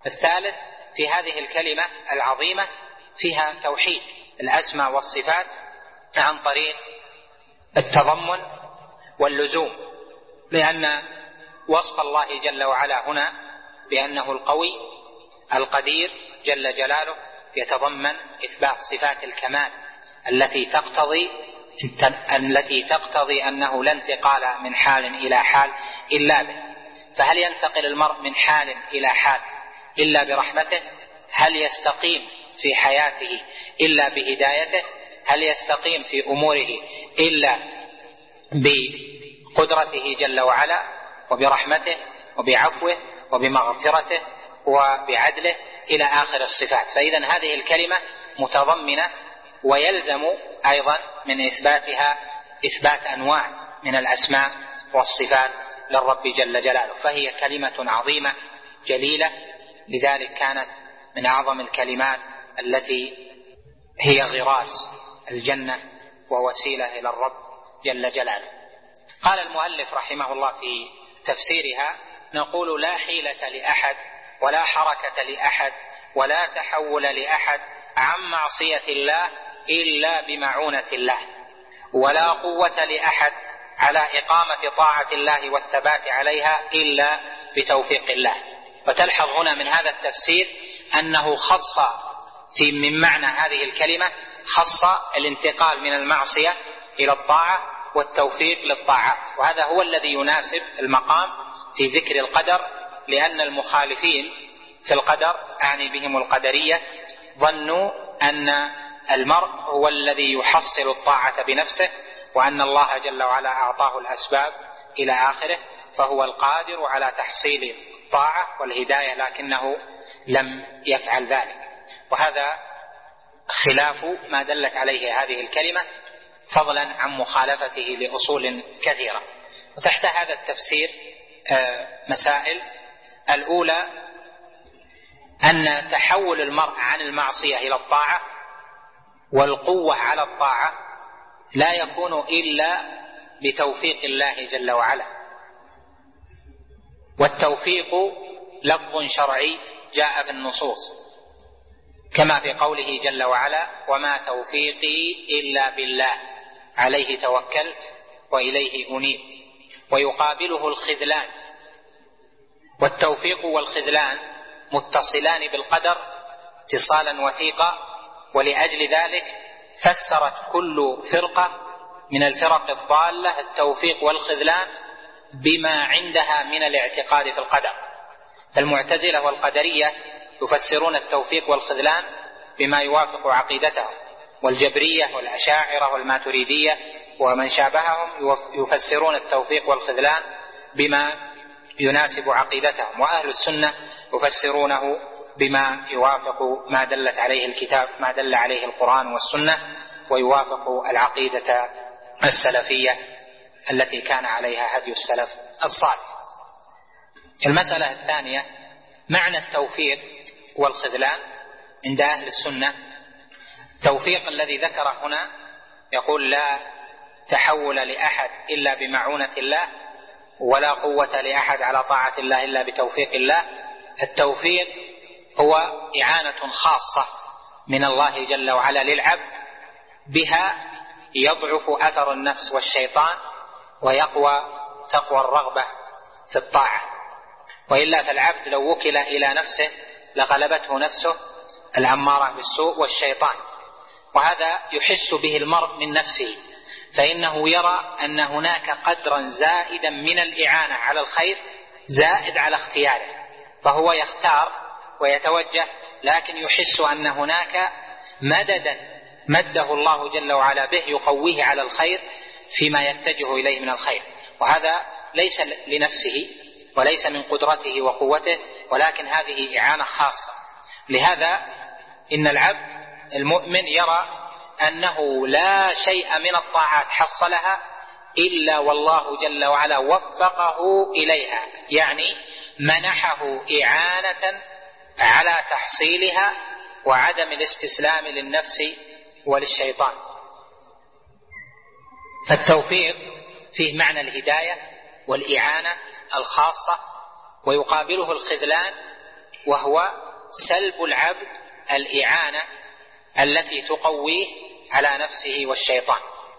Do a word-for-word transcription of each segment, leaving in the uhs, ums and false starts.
الثالث في هذه الكلمة العظيمة فيها توحيد الأسماء والصفات عن طريق التضمن واللزوم، لأن وصف الله جل وعلا هنا بأنه القوي القدير جل جلاله يتضمن إثبات صفات الكمال التي تقتضي التي تقتضي أنه لا انتقال من حال إلى حال إلا به. فهل ينتقل المرء من حال إلى حال إلا برحمته؟ هل يستقيم في حياته إلا بهدايته؟ هل يستقيم في أموره إلا بقدرته جل وعلا وبرحمته وبعفوه وبمغفرته وبعدله إلى آخر الصفات؟ فإذا هذه الكلمة متضمنة، ويلزم أيضا من إثباتها إثبات أنواع من الأسماء والصفات للرب جل جلاله، فهي كلمة عظيمة جليلة، لذلك كانت من أعظم الكلمات التي هي غراس الجنة ووسيلة إلى الرب جل جلاله. قال المؤلف رحمه الله في تفسيرها: نقول لا حيلة لأحد ولا حركة لأحد ولا تحول لأحد عن معصية الله إلا بمعونة الله، ولا قوة لأحد على إقامة طاعة الله والثبات عليها إلا بتوفيق الله. وتلحظ هنا من هذا التفسير أنه خص في من معنى هذه الكلمة خص الانتقال من المعصية إلى الطاعة والتوفيق للطاعات، وهذا هو الذي يناسب المقام في ذكر القدر، لأن المخالفين في القدر أعني بهم القدرية ظنوا أن المرء هو الذي يحصل الطاعة بنفسه، وأن الله جل وعلا أعطاه الأسباب إلى آخره، فهو القادر على تحصيل الطاعة والهداية، لكنه لم يفعل ذلك. وهذا خلاف ما دلت عليه هذه الكلمة، فضلا عن مخالفته لأصول كثيرة. وتحت هذا التفسير مسائل: الأولى أن تحول المرء عن المعصية إلى الطاعة والقوة على الطاعة لا يكون إلا بتوفيق الله جل وعلا، والتوفيق لفظ شرعي جاء في النصوص، كما في قوله جل وعلا: وما توفيقي إلا بالله عليه توكلت وإليه أنيب. ويقابله الخذلان، والتوفيق والخذلان متصلان بالقدر اتصالا وثيقا، ولأجل ذلك فسرت كل فرقة من الفرق الضالة التوفيق والخذلان بما عندها من الاعتقاد في القدر. المعتزلة والقدرية يفسرون التوفيق والخذلان بما يوافق عقيدتهم، والجبرية والأشاعرة والماتريدية ومن شابههم يفسرون التوفيق والخذلان بما يناسب عقيدتهم، وأهل السنة يفسرونه بما يوافق ما دلت عليه الكتاب ما دل عليه القرآن والسنة، ويوافق العقيدة السلفية التي كان عليها هدي السلف الصالح. المسألة الثانية: معنى التوفيق والخذلان عند أهل السنة. التوفيق الذي ذكر هنا يقول: لا تحول لأحد إلا بمعونة الله، ولا قوة لأحد على طاعة الله إلا بتوفيق الله. التوفيق هو إعانة خاصة من الله جل وعلا للعبد، بها يضعف أثر النفس والشيطان ويقوى تقوى الرغبة في الطاعة، وإلا فالعبد لو وكل إلى نفسه لغلبته نفسه الأمارة بالسوء والشيطان، وهذا يحس به المرء من نفسه، فإنه يرى أن هناك قدرا زائدا من الإعانة على الخير زائد على اختياره، فهو يختار ويتوجه، لكن يحس أن هناك مددا مده الله جل وعلا به يقويه على الخير فيما يتجه إليه من الخير، وهذا ليس لنفسه وليس من قدرته وقوته، ولكن هذه إعانة خاصة. لهذا إن العبد المؤمن يرى أنه لا شيء من الطاعات حصلها إلا والله جل وعلا وفقه إليها، يعني منحه إعانة على تحصيلها وعدم الاستسلام للنفس وللشيطان. فالتوفيق فيه معنى الهداية والإعانة الخاصة، ويقابله الخذلان وهو سلب العبد الإعانة التي تقويه على نفسه والشيطان.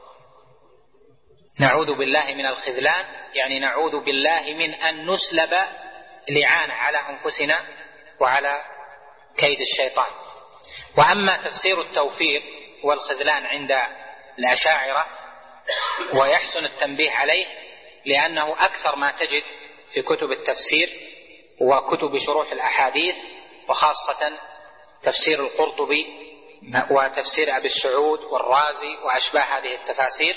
نعوذ بالله من الخذلان، يعني نعوذ بالله من أن نسلب الإعانة على أنفسنا وعلى كيد الشيطان. وأما تفسير التوفيق والخذلان عند الأشاعرة ويحسن التنبيه عليه، لأنه أكثر ما تجد في كتب التفسير وكتب شروح الأحاديث، وخاصة تفسير القرطبي وتفسير أبي السعود والرازي وأشباه هذه التفاسير،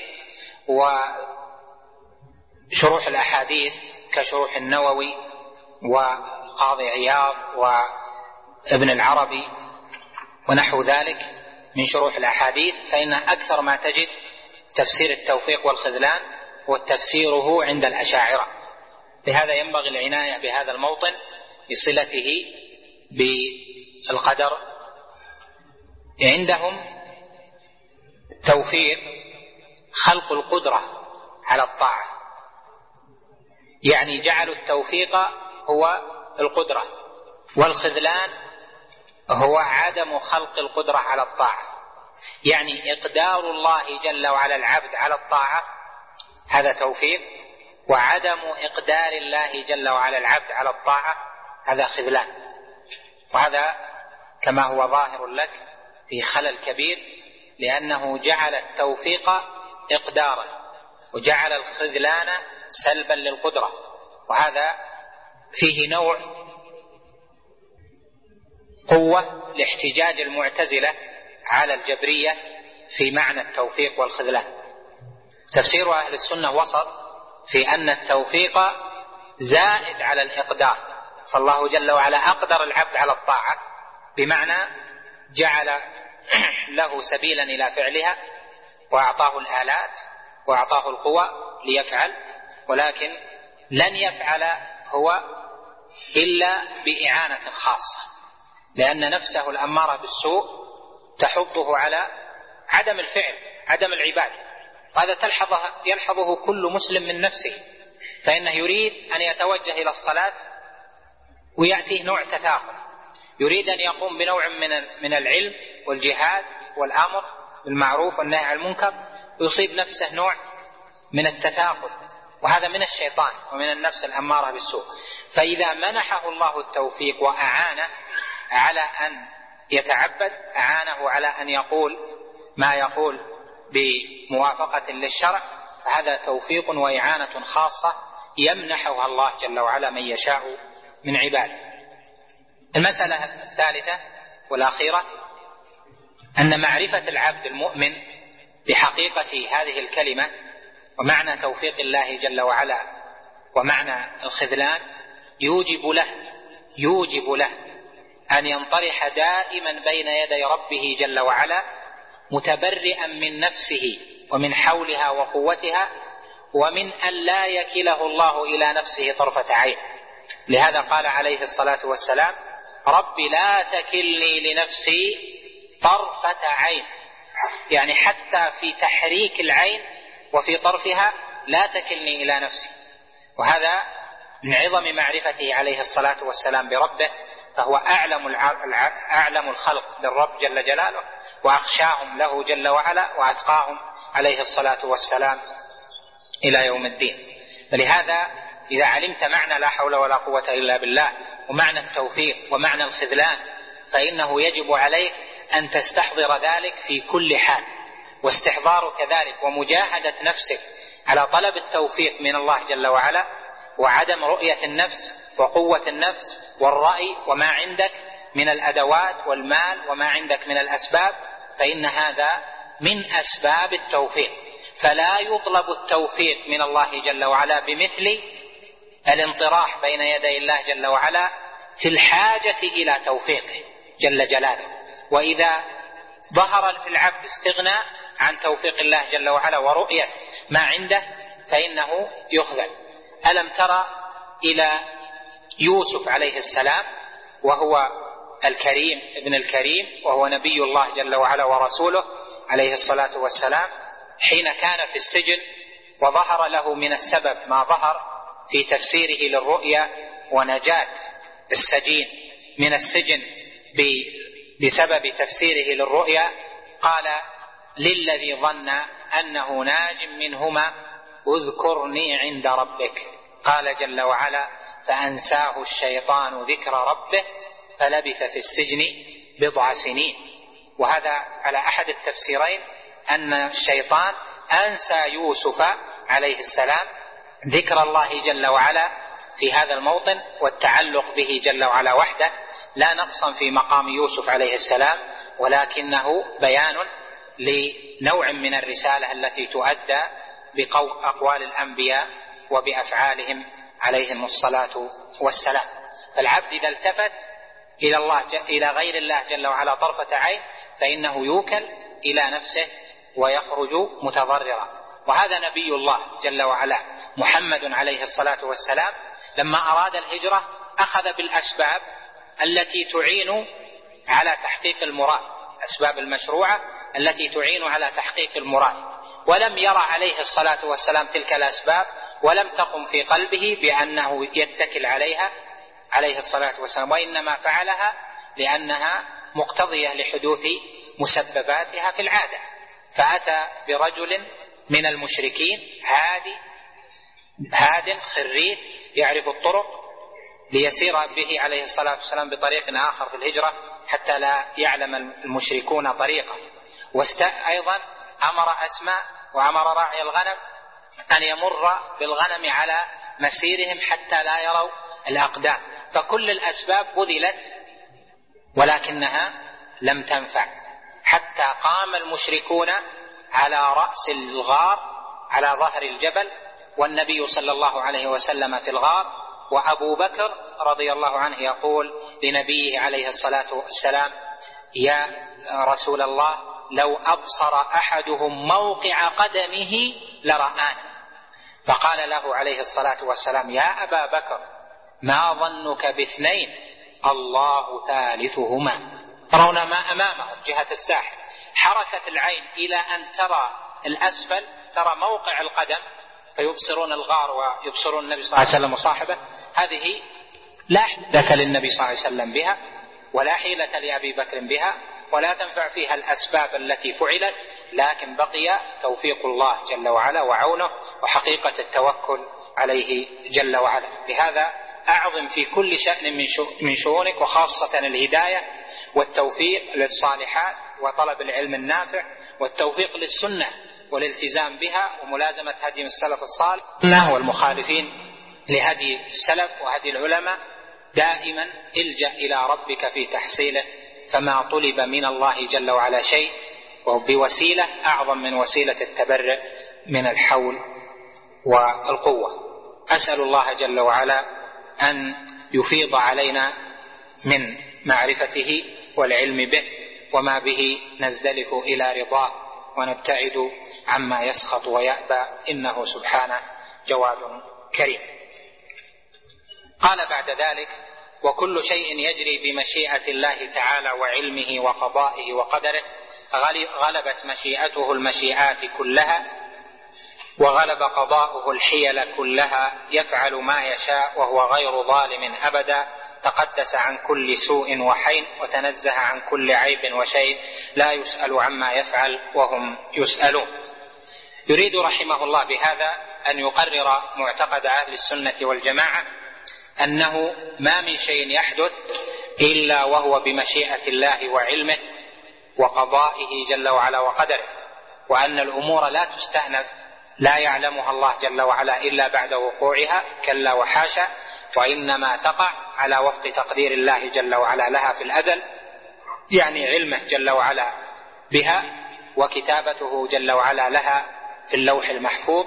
وشروح الأحاديث كشروح النووي وقاضي عياض وابن العربي ونحو ذلك من شروح الأحاديث، فإن أكثر ما تجد تفسير التوفيق والخذلان وتفسيره عند الأشاعرة. لهذا ينبغي العناية بهذا الموطن بصلته بالقدر. عندهم توفيق خلق القدرة على الطاعة، يعني جعلوا التوفيق هو القدرة، والخذلان هو عدم خلق القدرة على الطاعة، يعني إقدار الله جل وعلا العبد على الطاعة هذا توفيق، وعدم إقدار الله جل وعلا العبد على الطاعة هذا خذلان. وهذا كما هو ظاهر لك في خلل كبير، لأنه جعل التوفيق إقدارا وجعل الخذلان سلبا للقدرة، وهذا فيه نوع قوة لاحتجاج المعتزلة على الجبرية في معنى التوفيق والخذلان. تفسير أهل السنة وسط في أن التوفيق زائد على الإقدار، فالله جل وعلا أقدر العبد على الطاعة بمعنى جعل له سبيلا إلى فعلها وأعطاه الآلات وأعطاه القوى ليفعل، ولكن لن يفعل هو إلا بإعانة خاصة، لأن نفسه الأمارة بالسوء تحضه على عدم الفعل عدم العبادة. وهذا تلحظه يلحظه كل مسلم من نفسه، فإنه يريد أن يتوجه إلى الصلاة ويأتيه نوع تثاقل، يريد أن يقوم بنوع من من العلم والجهاد والأمر بالمعروف والنهي عن المنكر، ويصيب نفسه نوع من التثاقل، وهذا من الشيطان ومن النفس الأمارة بالسوء. فإذا منحه الله التوفيق وأعانه على أن يتعبد، أعانه على أن يقول ما يقول بموافقة للشرع، فهذا توفيق وإعانة خاصة يمنحها الله جل وعلا من يشاء من عباده. المسألة الثالثة والأخيرة أن معرفة العبد المؤمن بحقيقة هذه الكلمة ومعنى توفيق الله جل وعلا ومعنى الخذلان يوجب له يوجب له أن ينطرح دائما بين يدي ربه جل وعلا متبرئا من نفسه ومن حولها وقوتها، ومن أن لا يكله الله إلى نفسه طرفة عين. لهذا قال عليه الصلاة والسلام: رب لا تكلني لنفسي طرفة عين، يعني حتى في تحريك العين وفي طرفها لا تكلني إلى نفسي. وهذا من عظم معرفته عليه الصلاة والسلام بربه، فهو أعلم أعلم الخلق بالرب جل جلاله، وأخشاهم له جل وعلا، وأتقاهم عليه الصلاة والسلام إلى يوم الدين. فلهذا إذا علمت معنى لا حول ولا قوة إلا بالله ومعنى التوفيق ومعنى الخذلان، فإنه يجب عليك أن تستحضر ذلك في كل حال، واستحضارك ذلك ومجاهدة نفسك على طلب التوفيق من الله جل وعلا، وعدم رؤية النفس وقوة النفس والرأي وما عندك من الأدوات والمال وما عندك من الأسباب، فإن هذا من أسباب التوفيق. فلا يطلب التوفيق من الله جل وعلا بمثل الانطراح بين يدي الله جل وعلا في الحاجة إلى توفيقه جل جلاله. وإذا ظهر في العبد استغناء عن توفيق الله جل وعلا ورؤية ما عنده فإنه يخذل. ألم ترى إلى يوسف عليه السلام وهو الكريم ابن الكريم وهو نبي الله جل وعلا ورسوله عليه الصلاة والسلام، حين كان في السجن وظهر له من السبب ما ظهر في تفسيره للرؤيا ونجاة السجين من السجن بسبب تفسيره للرؤيا قال للذي ظن أنه ناج منهما اذكرني عند ربك، قال جل وعلا فأنساه الشيطان ذكر ربه فلبث في السجن بضع سنين. وهذا على أحد التفسيرين أن الشيطان أنسى يوسف عليه السلام ذكر الله جل وعلا في هذا الموطن والتعلق به جل وعلا وحده، لا نقصا في مقام يوسف عليه السلام، ولكنه بيان لنوع من الرسالة التي تؤدى بأقوال الأنبياء وبأفعالهم عليهم الصلاة والسلام. فالعبد إذا التفت إلى الله إلى غير الله جل وعلا طرفة عين فإنه يوكل إلى نفسه ويخرج متضررا. وهذا نبي الله جل وعلا محمد عليه الصلاة والسلام لما أراد الهجرة أخذ بالأسباب التي تعين على تحقيق المراد، أسباب المشروعة التي تعين على تحقيق المراد، ولم يرى عليه الصلاة والسلام تلك الأسباب ولم تقم في قلبه بأنه يتكل عليها عليه الصلاة والسلام، وإنما فعلها لأنها مقتضية لحدوث مسبباتها في العادة. فأتى برجل من المشركين هادي هاد خريت يعرف الطرق ليسير به عليه الصلاة والسلام بطريق آخر في الهجرة حتى لا يعلم المشركون طريقه. وأيضا أمر أسماء وأمر راعي الغنم أن يمر بالغنم على مسيرهم حتى لا يروا الأقدام. فكل الأسباب بذلت ولكنها لم تنفع، حتى قام المشركون على رأس الغار على ظهر الجبل والنبي صلى الله عليه وسلم في الغار، وأبو بكر رضي الله عنه يقول لنبيه عليه الصلاة والسلام يا رسول الله لو أبصر أحدهم موقع قدمه لرآنا. فقال له عليه الصلاة والسلام يا أبا بكر ما ظنك باثنين الله ثالثهما. ترون ما أمامهم جهة الساحل، حركة العين إلى أن ترى الأسفل، ترى موقع القدم فيبصرون الغار ويبصرون النبي صلى الله عليه وسلم وصاحبه، هذه لا حيلة للنبي صلى الله عليه وسلم بها ولا حيلة لأبي بكر بها ولا تنفع فيها الأسباب التي فعلت، لكن بقي توفيق الله جل وعلا وعونه وحقيقة التوكل عليه جل وعلا. لهذا أعظم في كل شأن من شؤونك، وخاصة الهداية والتوفيق للصالحات وطلب العلم النافع والتوفيق للسنة والالتزام بها وملازمة هدي السلف الصالح والمخالفين لهدي السلف وهدي العلماء. دائما الجأ إلى ربك في تحصيله، فما طلب من الله جل وعلا شيء وبوسيلة أعظم من وسيلة التبرع من الحول والقوة. أسأل الله جل وعلا أن يفيض علينا من معرفته والعلم به وما به نزدلف إلى رضاه ونبتعد عما يسخط ويأبى، إنه سبحانه جواد كريم. قال بعد ذلك وكل شيء يجري بمشيئة الله تعالى وعلمه وقضائه وقدره، غلبت مشيئته المشيئات كلها وغلب قضاؤه الحيل كلها، يفعل ما يشاء وهو غير ظالم أبدا، تقدس عن كل سوء وحين وتنزه عن كل عيب وشيء، لا يسأل عما يفعل وهم يسألون. يريد رحمه الله بهذا أن يقرر معتقد أهل السنة والجماعة أنه ما من شيء يحدث إلا وهو بمشيئة الله وعلمه وقضائه جل وعلا وقدره، وأن الأمور لا تستأنف لا يعلمها الله جل وعلا إلا بعد وقوعها، كلا وحاشا، وإنما تقع على وفق تقدير الله جل وعلا لها في الأزل، يعني علمه جل وعلا بها وكتابته جل وعلا لها في اللوح المحفوظ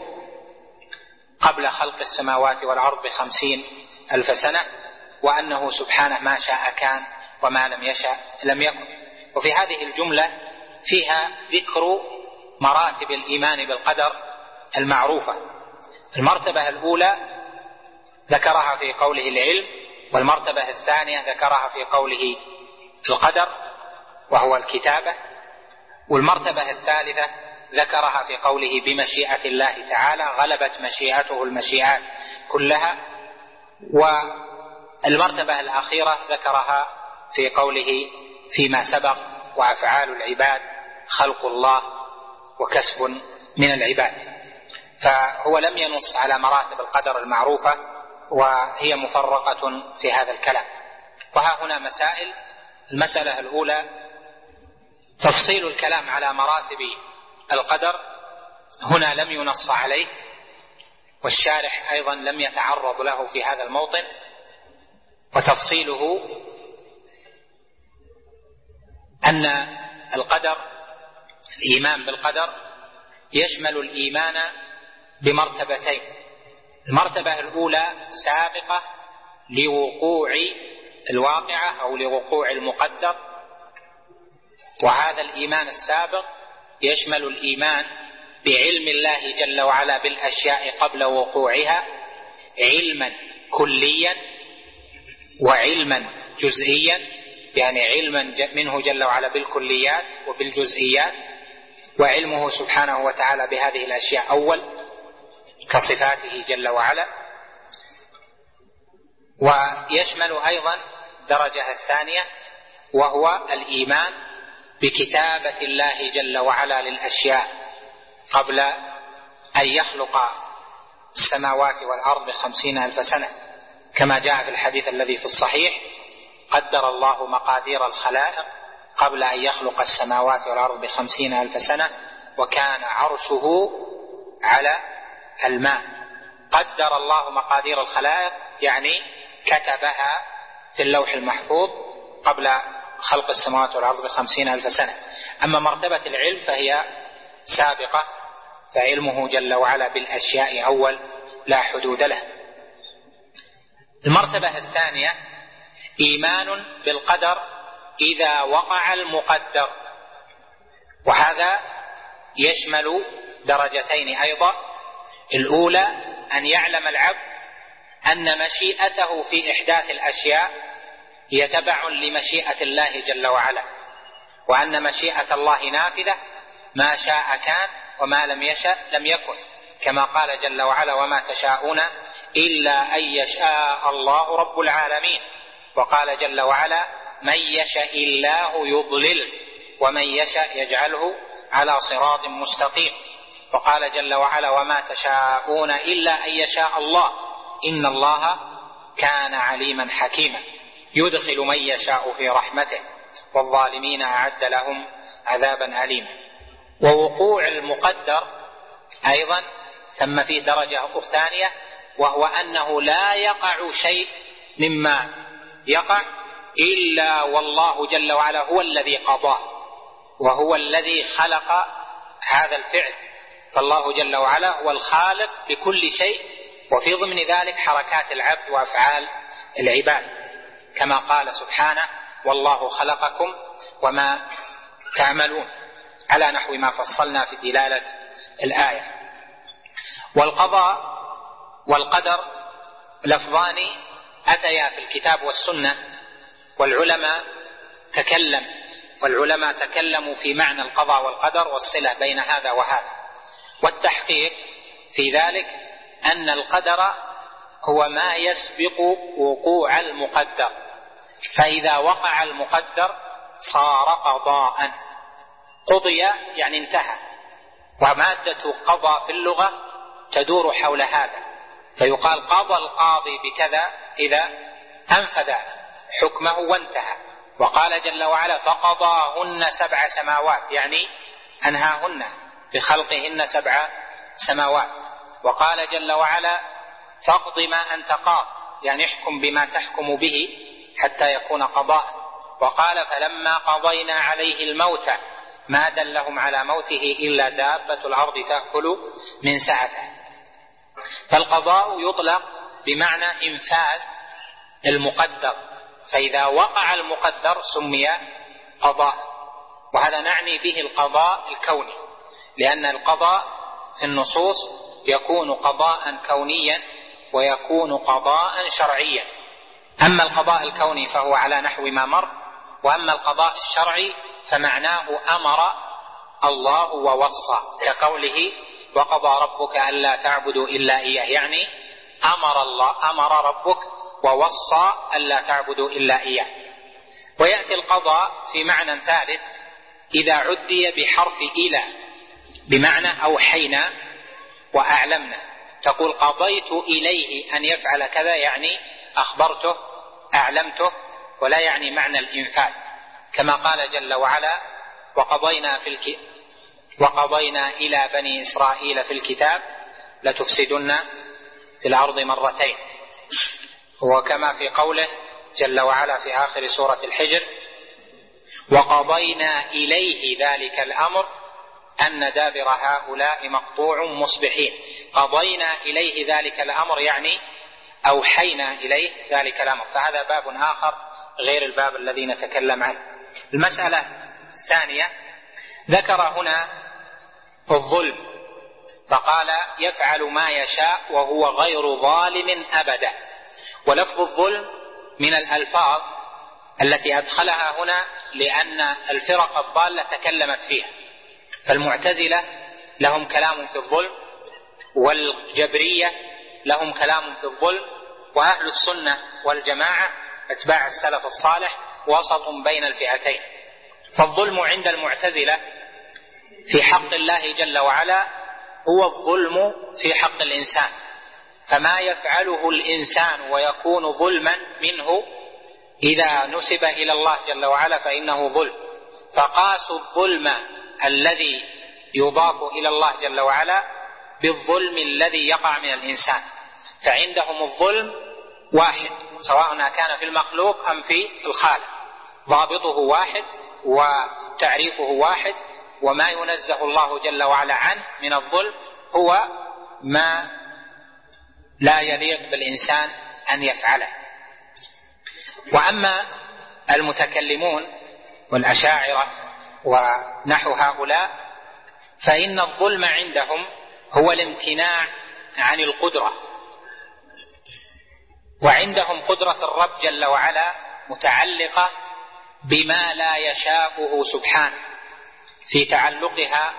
قبل خلق السماوات والأرض بخمسين ألف سنة، وأنه سبحانه ما شاء كان وما لم يشاء لم يكن. وفي هذه الجملة فيها ذكر مراتب الإيمان بالقدر المعروفة. المرتبة الأولى ذكرها في قوله العلم، والمرتبة الثانية ذكرها في قوله القدر وهو الكتابة، والمرتبة الثالثة ذكرها في قوله بمشيئة الله تعالى، غلبت مشيئته المشيئات كلها، والمرتبة الأخيرة ذكرها في قوله فيما سبق: وأفعال العباد خلق الله وكسب من العباد. فهو لم ينص على مراتب القدر المعروفة، وهي مفرقة في هذا الكلام. وها هنا مسائل. المسألة الأولى تفصيل الكلام على مراتب القدر، هنا لم ينص عليه، والشارح أيضا لم يتعرض له في هذا الموطن. وتفصيله أن القدر، الإيمان بالقدر، يشمل الإيمان بمرتبتين. المرتبة الأولى سابقة لوقوع الواقعة أو لوقوع المقدر، وهذا الإيمان السابق يشمل الإيمان بعلم الله جل وعلا بالأشياء قبل وقوعها علما كليا وعلما جزئيا، يعني علما منه جل وعلا بالكليات وبالجزئيات، وعلمه سبحانه وتعالى بهذه الأشياء أول كصفاته جل وعلا. ويشمل أيضا الدرجة الثانية وهو الإيمان بكتابة الله جل وعلا للأشياء قبل أن يخلق السماوات والأرض بخمسين ألف سنة، كما جاء في الحديث الذي في الصحيح: قدر الله مقادير الخلائق قبل أن يخلق السماوات والأرض بخمسين ألف سنة وكان عرشه على الماء. قدر الله مقادير الخلائق يعني كتبها في اللوح المحفوظ قبل خلق السماوات والأرض بخمسين ألف سنة. أما مرتبة العلم فهي سابقة، فعلمه جل وعلا بالأشياء أول لا حدود له. المرتبة الثانية إيمان بالقدر إذا وقع المقدر، وهذا يشمل درجتين أيضا. الأولى أن يعلم العبد أن مشيئته في إحداث الأشياء هي تبع لمشيئة الله جل وعلا، وأن مشيئة الله نافذة، ما شاء كان وما لم يشأ لم يكن، كما قال جل وعلا: وما تشاءون إلا أن يشاء الله رب العالمين. وقال جل وعلا: من يشاء الله يضلل ومن يشاء يجعله على صراط مستقيم. وقال جل وعلا: وما تشاءون إلا أن يشاء الله إن الله كان عليما حكيما يدخل من يشاء في رحمته والظالمين أعد لهم عذابا أليما. ووقوع المقدر أيضا ثم فيه درجة ثانية، وهو أنه لا يقع شيء مما يقع إلا والله جل وعلا هو الذي قضاه وهو الذي خلق هذا الفعل. فالله جل وعلا هو الخالق لكل شيء، وفي ضمن ذلك حركات العبد وأفعال العباد، كما قال سبحانه: والله خلقكم وما تعملون، على نحو ما فصلنا في دلالة الآية. والقضاء والقدر لفظان أتيا في الكتاب والسنة، والعلماء تكلم والعلماء تكلموا في معنى القضاء والقدر والصلة بين هذا وهذا. والتحقيق في ذلك أن القدر هو ما يسبق وقوع المقدر، فإذا وقع المقدر صار قضاء. قضي يعني انتهى، ومادة قضى في اللغة تدور حول هذا، فيقال قضى القاضي بكذا إذا أنفذ حكمه وانتهى. وقال جل وعلا: فقضاهن سبع سماوات، يعني أنهاهن بخلقهن سبع سماوات. وقال جل وعلا: فاقض ما أنت قاض، يعني احكم بما تحكم به حتى يكون قضاء. وقال: فلما قضينا عليه الموت ما دلهم على موته إلا دابة الأرض تأكل من سعته. فالقضاء يطلق بمعنى إنفاذ المقدر، فإذا وقع المقدر سمي قضاء. وهذا نعني به القضاء الكوني، لأن القضاء في النصوص يكون قضاء كونيا ويكون قضاء شرعيا. أما القضاء الكوني فهو على نحو ما مر، وأما القضاء الشرعي فمعناه أمر الله ووصى، كقوله: وقضى ربك ألا تعبدوا إلا إياه، يعني أمر الله أمر ربك ووصى ألا تعبدوا إلا إياه. قضى في معنى ثالث إذا عدي بحرف إلى، بمعنى أوحينا وأعلمنا. تقول قضيت إليه أن يفعل كذا، يعني أخبرته أعلمته، ولا يعني معنى الإنفاذ، كما قال جل وعلا وقضينا, في الك... وقضينا إلى بني إسرائيل في الكتاب لتفسدن في الأرض مرتين، وكما في قوله جل وعلا في آخر سورة الحجر وقضينا إليه ذلك الأمر أن دابر هؤلاء مقطوع مصبحين. قضينا إليه ذلك الأمر يعني أوحينا إليه ذلك الأمر، فهذا باب آخر غير الباب الذي نتكلم عنه. المسألة الثانية ذكر هنا الظلم، فقال يفعل ما يشاء وهو غير ظالم أبدا. ولفظ الظلم من الألفاظ التي أدخلها هنا لأن الفرق الضالة تكلمت فيها، فالمعتزلة لهم كلام في الظلم، والجبرية لهم كلام في الظلم، وأهل السنة والجماعة أتباع السلف الصالح وسط بين الفئتين. فالظلم عند المعتزلة في حق الله جل وعلا هو الظلم في حق الإنسان، فما يفعله الإنسان ويكون ظلما منه إذا نسب إلى الله جل وعلا فإنه ظلم. فقاسوا الظلم الذي يضاف إلى الله جل وعلا بالظلم الذي يقع من الإنسان، فعندهم الظلم واحد سواء كان في المخلوق أم في الخالق، ضابطه واحد وتعريفه واحد، وما ينزه الله جل وعلا عنه من الظلم هو ما لا يليق بالإنسان أن يفعله. وأما المتكلمون والأشاعرة ونحو هؤلاء فإن الظلم عندهم هو الامتناع عن القدرة، وعندهم قدرة الرب جل وعلا متعلقة بما لا يشاءه سبحانه في تعلقها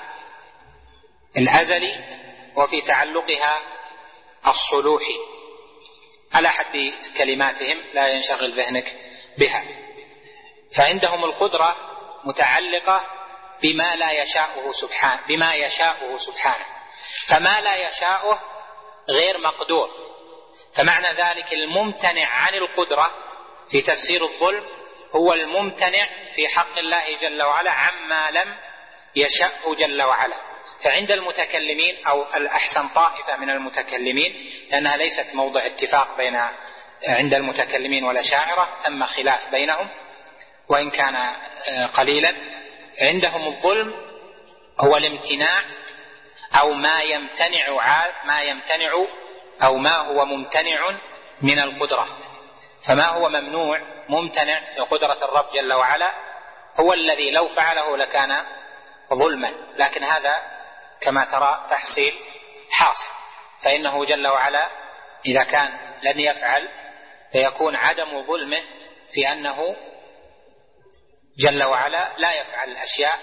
الأزلي وفي تعلقها الصلوحي على حد كلماتهم لا ينشغل ذهنك بها. فعندهم القدرة متعلقة بما لا يشاءه سبحانه بما يشاءه سبحانه فما لا يشاءه غير مقدور. فمعنى ذلك الممتنع عن القدرة في تفسير الظلم هو الممتنع في حق الله جل وعلا عما لم يشأه جل وعلا. فعند المتكلمين أو الأحسن طائفة من المتكلمين، لأنها ليست موضع اتفاق بين عند المتكلمين والأشاعرة، ثم خلاف بينهم وإن كان قليلا، عندهم الظلم هو الامتناع أو ما يمتنع ما يمتنع أو ما هو ممتنع من القدرة. فما هو ممنوع ممتنع في قدرة الرب جل وعلا هو الذي لو فعله لكان ظلما، لكن هذا كما ترى تحصيل حاصل، فإنه جل وعلا إذا كان لن يفعل فيكون عدم ظلمه في أنه جل وعلا لا يفعل الأشياء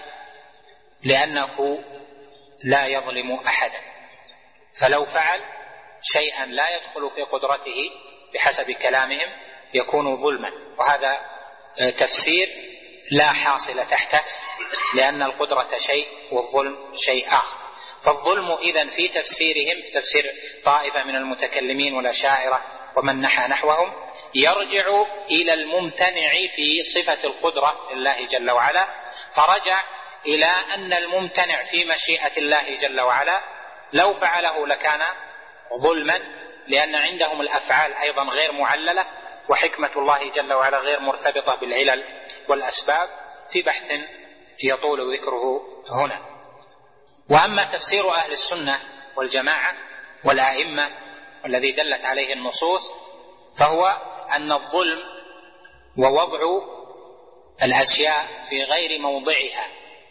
لأنه لا يظلم أحدا. فلو فعل شيئا لا يدخل في قدرته بحسب كلامهم يكون ظلما، وهذا تفسير لا حاصل تحته، لأن القدرة شيء والظلم شيء آخر. فالظلم إذن في تفسيرهم في تفسير طائفة من المتكلمين والأشاعرة ومن نحى نحوهم يرجع إلى الممتنع في صفة القدرة لله جل وعلا، فرجع إلى أن الممتنع في مشيئة الله جل وعلا لو فعله لكان ظلما، لأن عندهم الأفعال أيضا غير معللة، وحكمة الله جل وعلا غير مرتبطة بالعلل والأسباب في بحث يطول ذكره هنا. وأما تفسير أهل السنة والجماعة والأئمة والذي دلت عليه النصوص فهو أن الظلم ووضع الأشياء في غير موضعها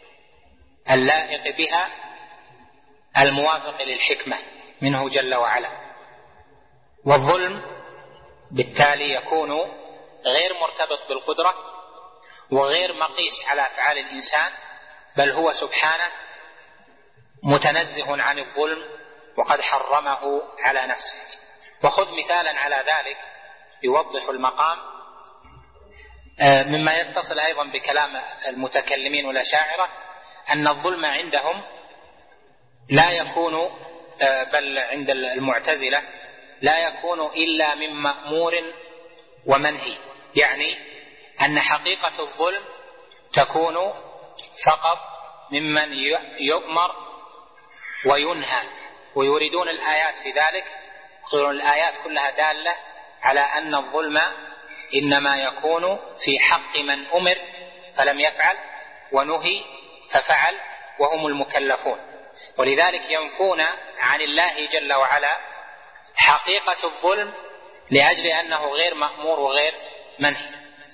اللائق بها الموافق للحكمة منه جل وعلا. والظلم بالتالي يكون غير مرتبط بالقدرة وغير مقيس على أفعال الإنسان، بل هو سبحانه متنزه عن الظلم وقد حرمه على نفسه. وخذ مثالا على ذلك يوضح المقام. مما يتصل أيضا بكلام المتكلمين والأشاعرة أن الظلم عندهم لا يكون، بل عند المعتزلة لا يكون إلا من مأمور ومنهي، يعني أن حقيقة الظلم تكون فقط ممن يؤمر وينهى، ويريدون الآيات في ذلك، يقولون الآيات كلها دالة على أن الظلم إنما يكون في حق من أمر فلم يفعل ونهي ففعل وهم المكلفون، ولذلك ينفون عن الله جل وعلا حقيقة الظلم لأجل أنه غير مأمور وغير منهي،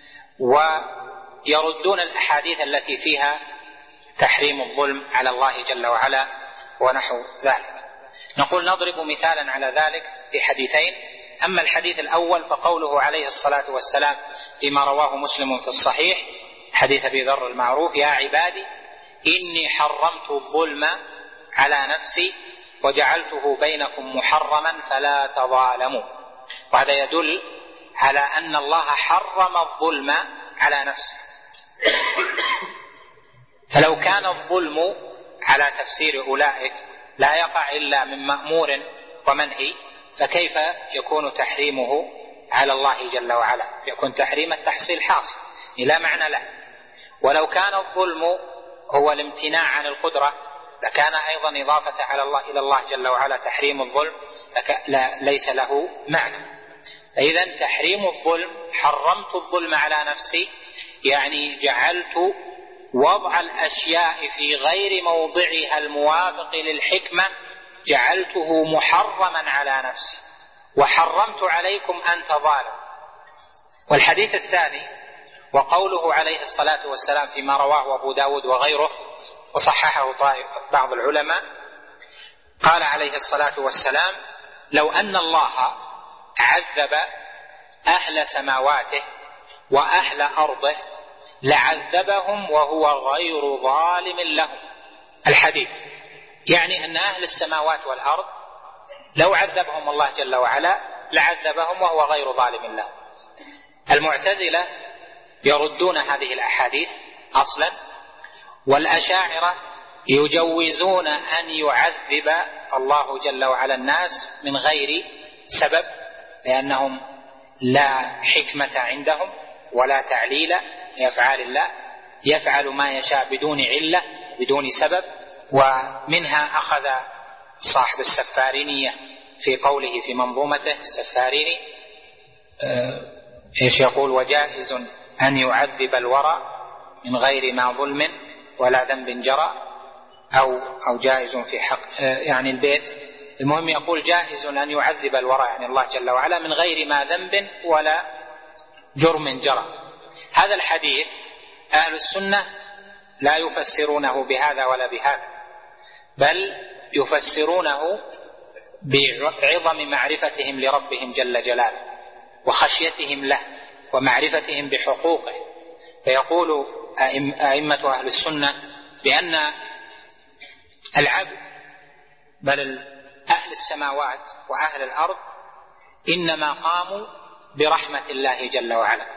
ويردون الأحاديث التي فيها تحريم الظلم على الله جل وعلا ونحو ذلك. نقول نضرب مثالا على ذلك في حديثين. أما الحديث الأول فقوله عليه الصلاة والسلام فيما رواه مسلم في الصحيح حديث أبي ذر المعروف: يا عبادي إني حرمت الظلم على نفسي وجعلته بينكم محرما فلا تظالموا. وهذا يدل على أن الله حرم الظلم على نفسه. فلو كان الظلم على تفسير أولئك لا يقع إلا من مأمور ومنهي، فكيف يكون تحريمه على الله جل وعلا؟ يكون تحريم التحصيل حاصل لا معنى له. ولو كان الظلم هو الامتناع عن القدرة لكان أيضا إضافة على الله إلى الله جل وعلا تحريم الظلم لا ليس له معنى. إذن تحريم الظلم، حرمت الظلم على نفسي، يعني جعلت وضع الأشياء في غير موضعها الموافق للحكمة جعلته محرما على نفسي، وحرمت عليكم أن تظالموا. والحديث الثاني وقوله عليه الصلاة والسلام فيما رواه أبو داود وغيره وصححه بعض العلماء، قال عليه الصلاة والسلام: لو أن الله عذب أهل سماواته وأهل أرضه لعذبهم وهو غير ظالم لهم. الحديث يعني أن أهل السماوات والأرض لو عذبهم الله جل وعلا لعذبهم وهو غير ظالم لهم. المعتزلة يردون هذه الأحاديث أصلا، والأشاعرة يجوزون أن يعذب الله جل وعلا الناس من غير سبب، لأنهم لا حكمة عندهم ولا تعليل لأفعال الله، يفعل ما يشاء بدون علة بدون سبب. ومنها أخذ صاحب السفارينية في قوله في منظومته السفاريني إيش يقول: وجائز أن يعذب الورى من غير ما ظلم ولا ذنب جرى، أو أو جائز في حق يعني البيت. المهم يقول جائز أن يعذب الورى يعني الله جل وعلا من غير ما ذنب ولا جرم جرى. هذا الحديث أهل السنة لا يفسرونه بهذا ولا بهذا، بل يفسرونه بعظم معرفتهم لربهم جل جلاله وخشيتهم له ومعرفتهم بحقوقه. فيقول أئمة أهل السنة بأن العبد بل أهل السماوات وأهل الأرض إنما قاموا برحمة الله جل وعلا،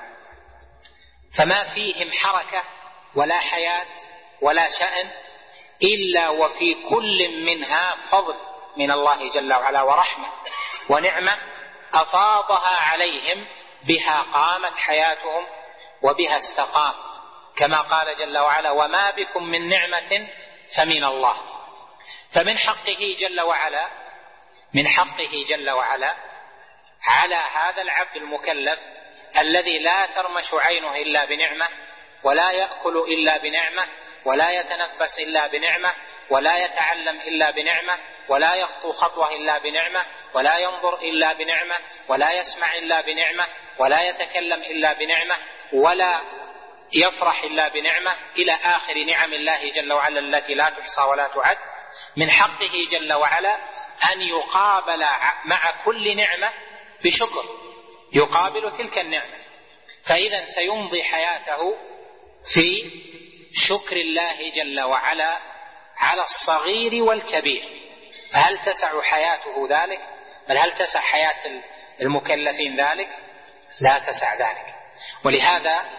فما فيهم حركة ولا حياة ولا شأن إلا وفي كل منها فضل من الله جل وعلا ورحمة ونعمة أفاضها عليهم، بها قامت حياتهم وبها استقام، كما قال جل وعلا: وما بكم من نعمة فمن الله. فمن حقه جل وعلا من حقه جل وعلا على هذا العبد المكلف الذي لا ترمش عينه إلا بنعمة، ولا يأكل إلا بنعمة، ولا يتنفس إلا بنعمة، ولا يتعلم إلا بنعمة، ولا يخطو خطوة إلا بنعمة، ولا ينظر إلا بنعمة، ولا يسمع إلا بنعمة، ولا يتكلم إلا بنعمة، ولا يفرح إلا بنعمة، إلى آخر نعم الله جل وعلا التي لا تحصى ولا تعد. من حقه جل وعلا أن يقابل مع كل نعمة بشكر يقابل تلك النعمة، فإذا سيمضي حياته في شكر الله جل وعلا على الصغير والكبير. فهل تسع حياته ذلك؟ بل هل تسع حياة المكلفين ذلك؟ لا تسع ذلك. ولهذا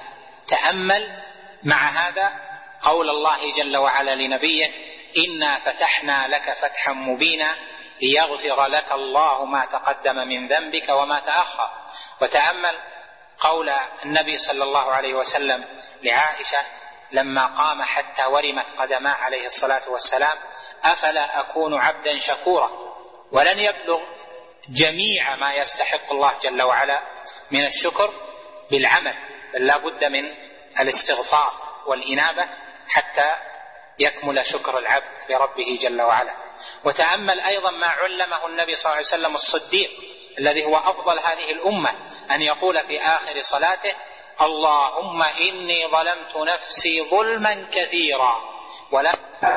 تأمل مع هذا قول الله جل وعلا لنبيه: إنا فتحنا لك فتحا مبينا ليغفر لك الله ما تقدم من ذنبك وما تأخر. وتأمل قول النبي صلى الله عليه وسلم لعائشة لما قام حتى ورمت قدماه عليه الصلاة والسلام: أفلا أكون عبدا شكورا. ولن يبلغ جميع ما يستحق الله جل وعلا من الشكر بالعمل، بل لا بد من الاستغفار والإنابة حتى يكمل شكر العبد لربه جل وعلا. وتأمل أيضا ما علمه النبي صلى الله عليه وسلم الصديق الذي هو أفضل هذه الأمة أن يقول في آخر صلاته: اللهم إني ظلمت نفسي ظلما كثيرا ولا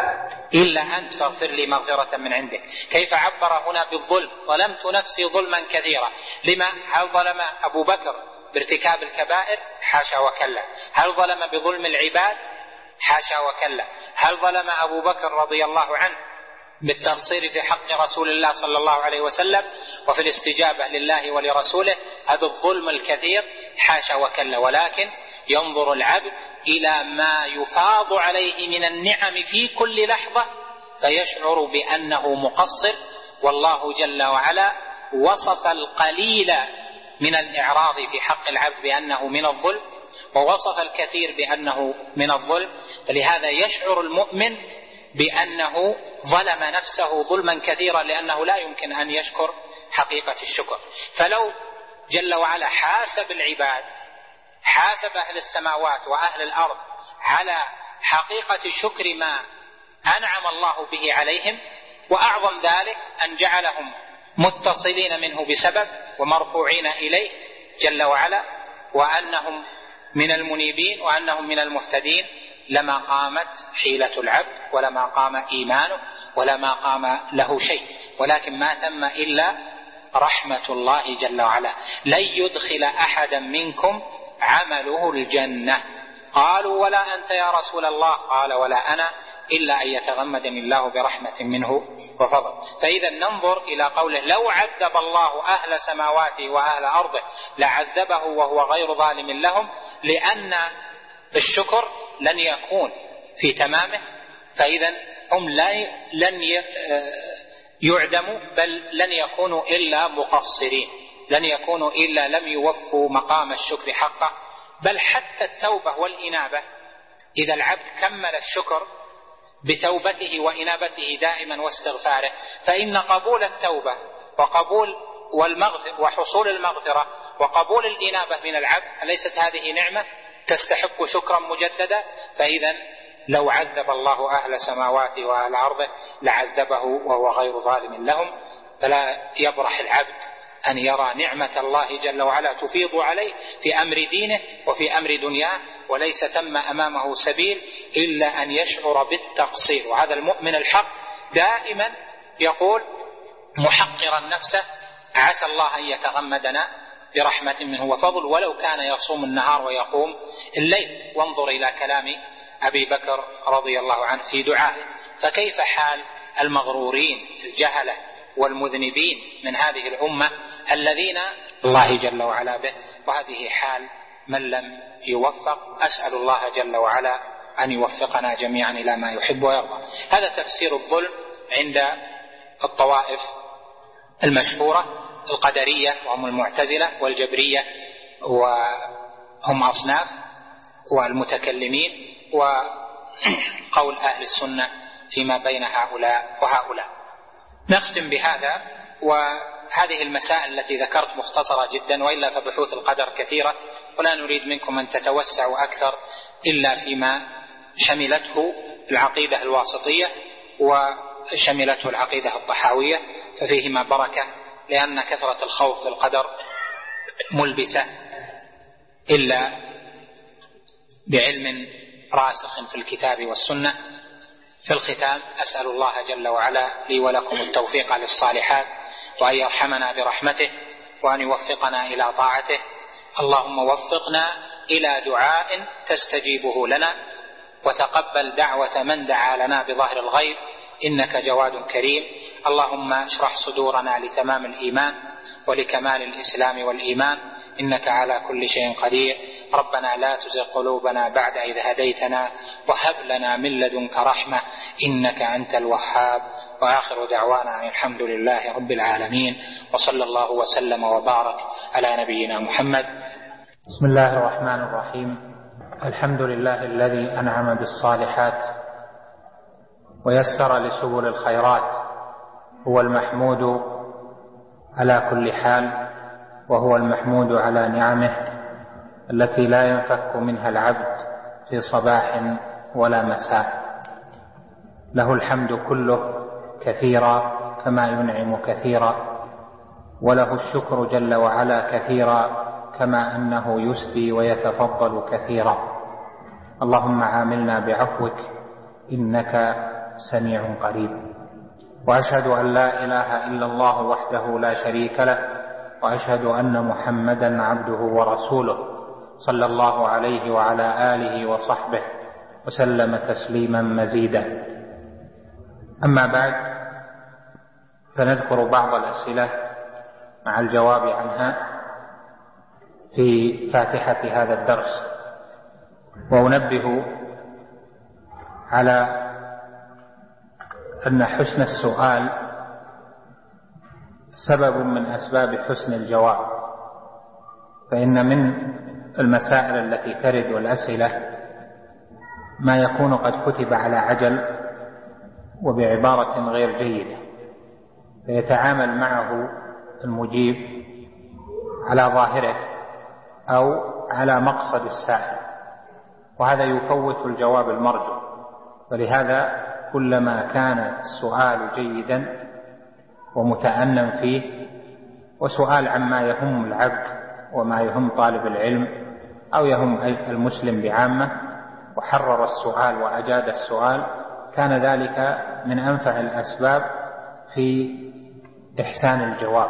إلا أنت فاغفر لي مغفرة من عندك. كيف عبر هنا بالظلم؟ ظلمت نفسي ظلما كثيرا. لما؟ هل ظلم أبو بكر بارتكاب الكبائر؟ حاشا وكلا. هل ظلم بظلم العباد؟ حاشا وكلا. هل ظلم أبو بكر رضي الله عنه بالتقصير في حق رسول الله صلى الله عليه وسلم وفي الاستجابة لله ولرسوله هذا الظلم الكثير؟ حاشا وكلا. ولكن ينظر العبد إلى ما يفاض عليه من النعم في كل لحظة فيشعر بأنه مقصر. والله جل وعلا وصف القليل من الإعراض في حق العبد بأنه من الظلم، ووصف الكثير بأنه من الظلم. فلهذا يشعر المؤمن بأنه ظلم نفسه ظلما كثيرا، لأنه لا يمكن أن يشكر حقيقة الشكر. فلو جل وعلا حاسب العباد، حاسب أهل السماوات وأهل الأرض على حقيقة شكر ما أنعم الله به عليهم، وأعظم ذلك أن جعلهم متصلين منه بسبب ومرفوعين إليه جل وعلا، وأنهم من المنيبين وأنهم من المهتدين، لما قامت حيلة العبد ولما قام إيمانه ولما قام له شيء. ولكن ما ثم إلا رحمة الله جل وعلا. لن يدخل أحدا منكم عمله الجنة. قالوا ولا أنت يا رسول الله؟ قال ولا أنا إلا أن يتغمدني الله برحمة منه وفضل. فإذا ننظر إلى قوله: لو عذب الله أهل سماواته وأهل أرضه لعذبه وهو غير ظالم لهم، لأن الشكر لن يكون في تمامه، فإذا هم لن يعدموا بل لن يكونوا إلا مقصرين، لن يكونوا إلا لم يوفوا مقام الشكر حقه. بل حتى التوبة والإنابة إذا العبد كمل الشكر بتوبته وإنابته دائما واستغفاره، فإن قبول التوبة وقبول والمغفرة وحصول المغفرة وقبول الإنابة من العبد أليست هذه نعمة تستحق شكرا مجددا؟ فإذا لو عذب الله أهل سماواته وأهل أرضه لعذبه وهو غير ظالم لهم. فلا يبرح العبد أن يرى نعمة الله جل وعلا تفيض عليه في أمر دينه وفي أمر دنياه، وليس ثم أمامه سبيل إلا أن يشعر بالتقصير. وهذا المؤمن الحق دائما يقول محقرا نفسه: عسى الله أن يتغمدنا برحمة منه وفضل ولو كان يصوم النهار ويقوم الليل. وانظر إلى كلام أبي بكر رضي الله عنه في دعائه. فكيف حال المغرورين الجهلة والمذنبين من هذه الأمة الذين الله جل وعلا به؟ وهذه حال من لم يوفق. أسأل الله جل وعلا أن يوفقنا جميعا إلى ما يحب ويرضى. هذا تفسير الظلم عند الطوائف المشهورة: القدرية وهم المعتزلة، والجبرية وهم أصناف، والمتكلمين، وقول أهل السنة فيما بين هؤلاء وهؤلاء. نختم بهذا. وهذه المسائل التي ذكرت مختصرة جدا، وإلا فبحوث القدر كثيرة، ولا نريد منكم أن تتوسعوا أكثر إلا فيما شملته العقيدة الواسطية وشملته العقيدة الطحاوية، ففيهما بركة، لأن كثرة الخوف في القدر ملبسة إلا بعلم راسخ في الكتاب والسنة. في الختام أسأل الله جل وعلا لي ولكم التوفيق للصالحات، وأن يرحمنا برحمته، وأن يوفقنا إلى طاعته. اللهم وفقنا إلى دعاء تستجيبه لنا، وتقبل دعوة من دعا لنا بظهر الغيب، إنك جواد كريم. اللهم اشرح صدورنا لتمام الإيمان ولكمال الإسلام والإيمان، إنك على كل شيء قدير. ربنا لا تزغ قلوبنا بعد إذ هديتنا وهب لنا من لدنك رحمة إنك أنت الوهاب. وآخر دعوانا الحمد لله رب العالمين، وصلى الله وسلم وبارك على نبينا محمد. بسم الله الرحمن الرحيم. الحمد لله الذي أنعم بالصالحات ويسر لسبل الخيرات، هو المحمود على كل حال، وهو المحمود على نعمه التي لا ينفك منها العبد في صباح ولا مساء. له الحمد كله كثيرا كما ينعم كثيرا، وله الشكر جل وعلا كثيرا كما أنه يسدي ويتفضل كثيرا. اللهم عاملنا بعفوك إنك سميع قريب. وأشهد أن لا إله إلا الله وحده لا شريك له، وأشهد أن محمدا عبده ورسوله صلى الله عليه وعلى آله وصحبه وسلم تسليما مزيدا. أما بعد، فنذكر بعض الأسئلة مع الجواب عنها في فاتحة هذا الدرس. وأنبه على أن حسن السؤال سبب من أسباب حسن الجواب، فإن من المسائل التي ترد والأسئلة ما يكون قد كتب على عجل وبعبارة غير جيدة، فيتعامل معه المجيب على ظاهره أو على مقصد السائل، وهذا يفوت الجواب المرجو. ولهذا كلما كان السؤال جيدا ومتأنم فيه، وسؤال عما يهم العبد وما يهم طالب العلم أو يهم المسلم بعامة، وحرر السؤال وأجاد السؤال، كان ذلك من أنفع الأسباب في إحسان الجواب.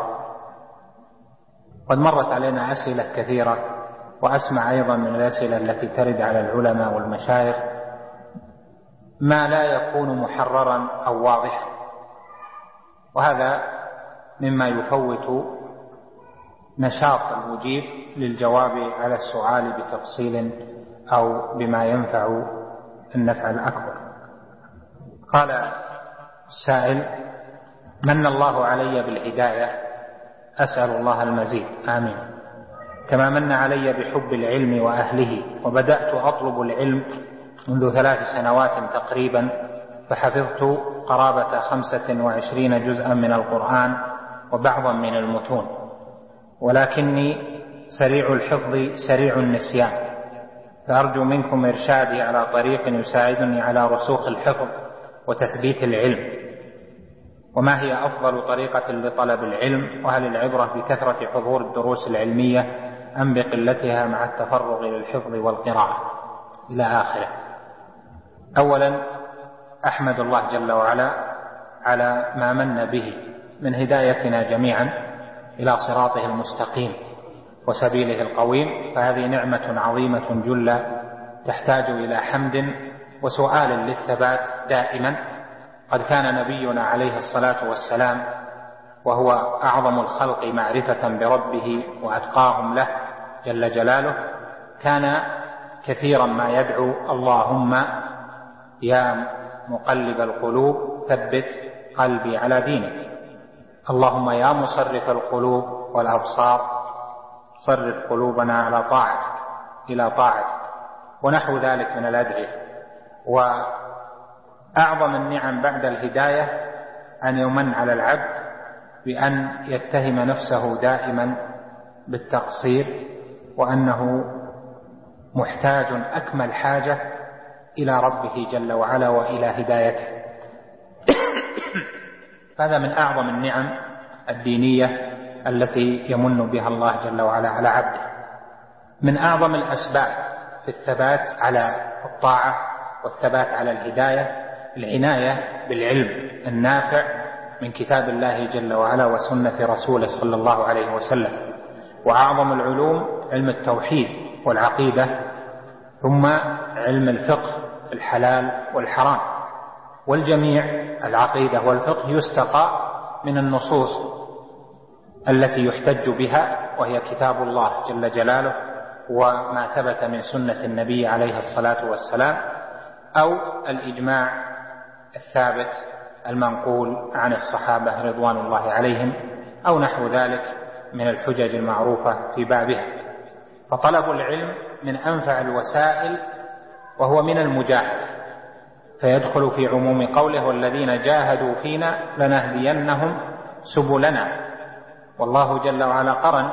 قد مرت علينا أسئلة كثيرة، وأسمع أيضا من الأسئلة التي ترد على العلماء والمشايخ ما لا يكون محررا أو واضحا، وهذا مما يفوت نشاط المجيب للجواب على السؤال بتفصيل أو بما ينفع النفع الأكبر. قال السائل: من الله علي بالهداية، أسأل الله المزيد، آمين. كما من علي بحب العلم وأهله، وبدأت أطلب العلم منذ ثلاث سنوات تقريبا، فحفظت قرابة خمسة وعشرين جزءا من القرآن وبعضا من المتون، ولكني سريع الحفظ سريع النسيان، فأرجو منكم إرشادي على طريق يساعدني على رسوخ الحفظ وتثبيت العلم. وما هي أفضل طريقة لطلب العلم؟ وهل العبرة بكثرة حضور الدروس العلمية أم بقلتها مع التفرغ للحفظ والقراءة؟ إلى آخره. أولا، أحمد الله جل وعلا على ما من به من هدايتنا جميعا إلى صراطه المستقيم وسبيله القويم، فهذه نعمة عظيمة جلة تحتاج إلى حمد وسؤال للثبات دائما. قد كان نبينا عليه الصلاة والسلام، وهو أعظم الخلق معرفة بربه وأتقاهم له جل جلاله، كان كثيرا ما يدعو: اللهم يا مقلب القلوب ثبت قلبي على دينك، اللهم يا مصرف القلوب والأبصار صرف قلوبنا على طاعتك إلى طاعتك، ونحو ذلك من الأدعية. وأعظم النعم بعد الهداية أن يمن على العبد بأن يتهم نفسه دائما بالتقصير، وأنه محتاج أكمل حاجة إلى ربه جل وعلا وإلى هدايته. هذا من أعظم النعم الدينية التي يمن بها الله جل وعلا على عبده. من أعظم الأسباب في الثبات على الطاعة والثبات على الهداية العناية بالعلم النافع من كتاب الله جل وعلا وسنة رسوله صلى الله عليه وسلم. وأعظم العلوم علم التوحيد والعقيدة، ثم علم الفقه الحلال والحرام، والجميع العقيدة والفقه يستقى من النصوص التي يحتج بها، وهي كتاب الله جل جلاله وما ثبت من سنة النبي عليه الصلاة والسلام، أو الإجماع الثابت المنقول عن الصحابة رضوان الله عليهم، أو نحو ذلك من الحجج المعروفة في بابها. فطلب العلم من أنفع الوسائل، وهو من المجاهدة، فيدخل في عموم قوله والذين جاهدوا فينا لنهدينهم سبلنا. والله جل وعلا قرن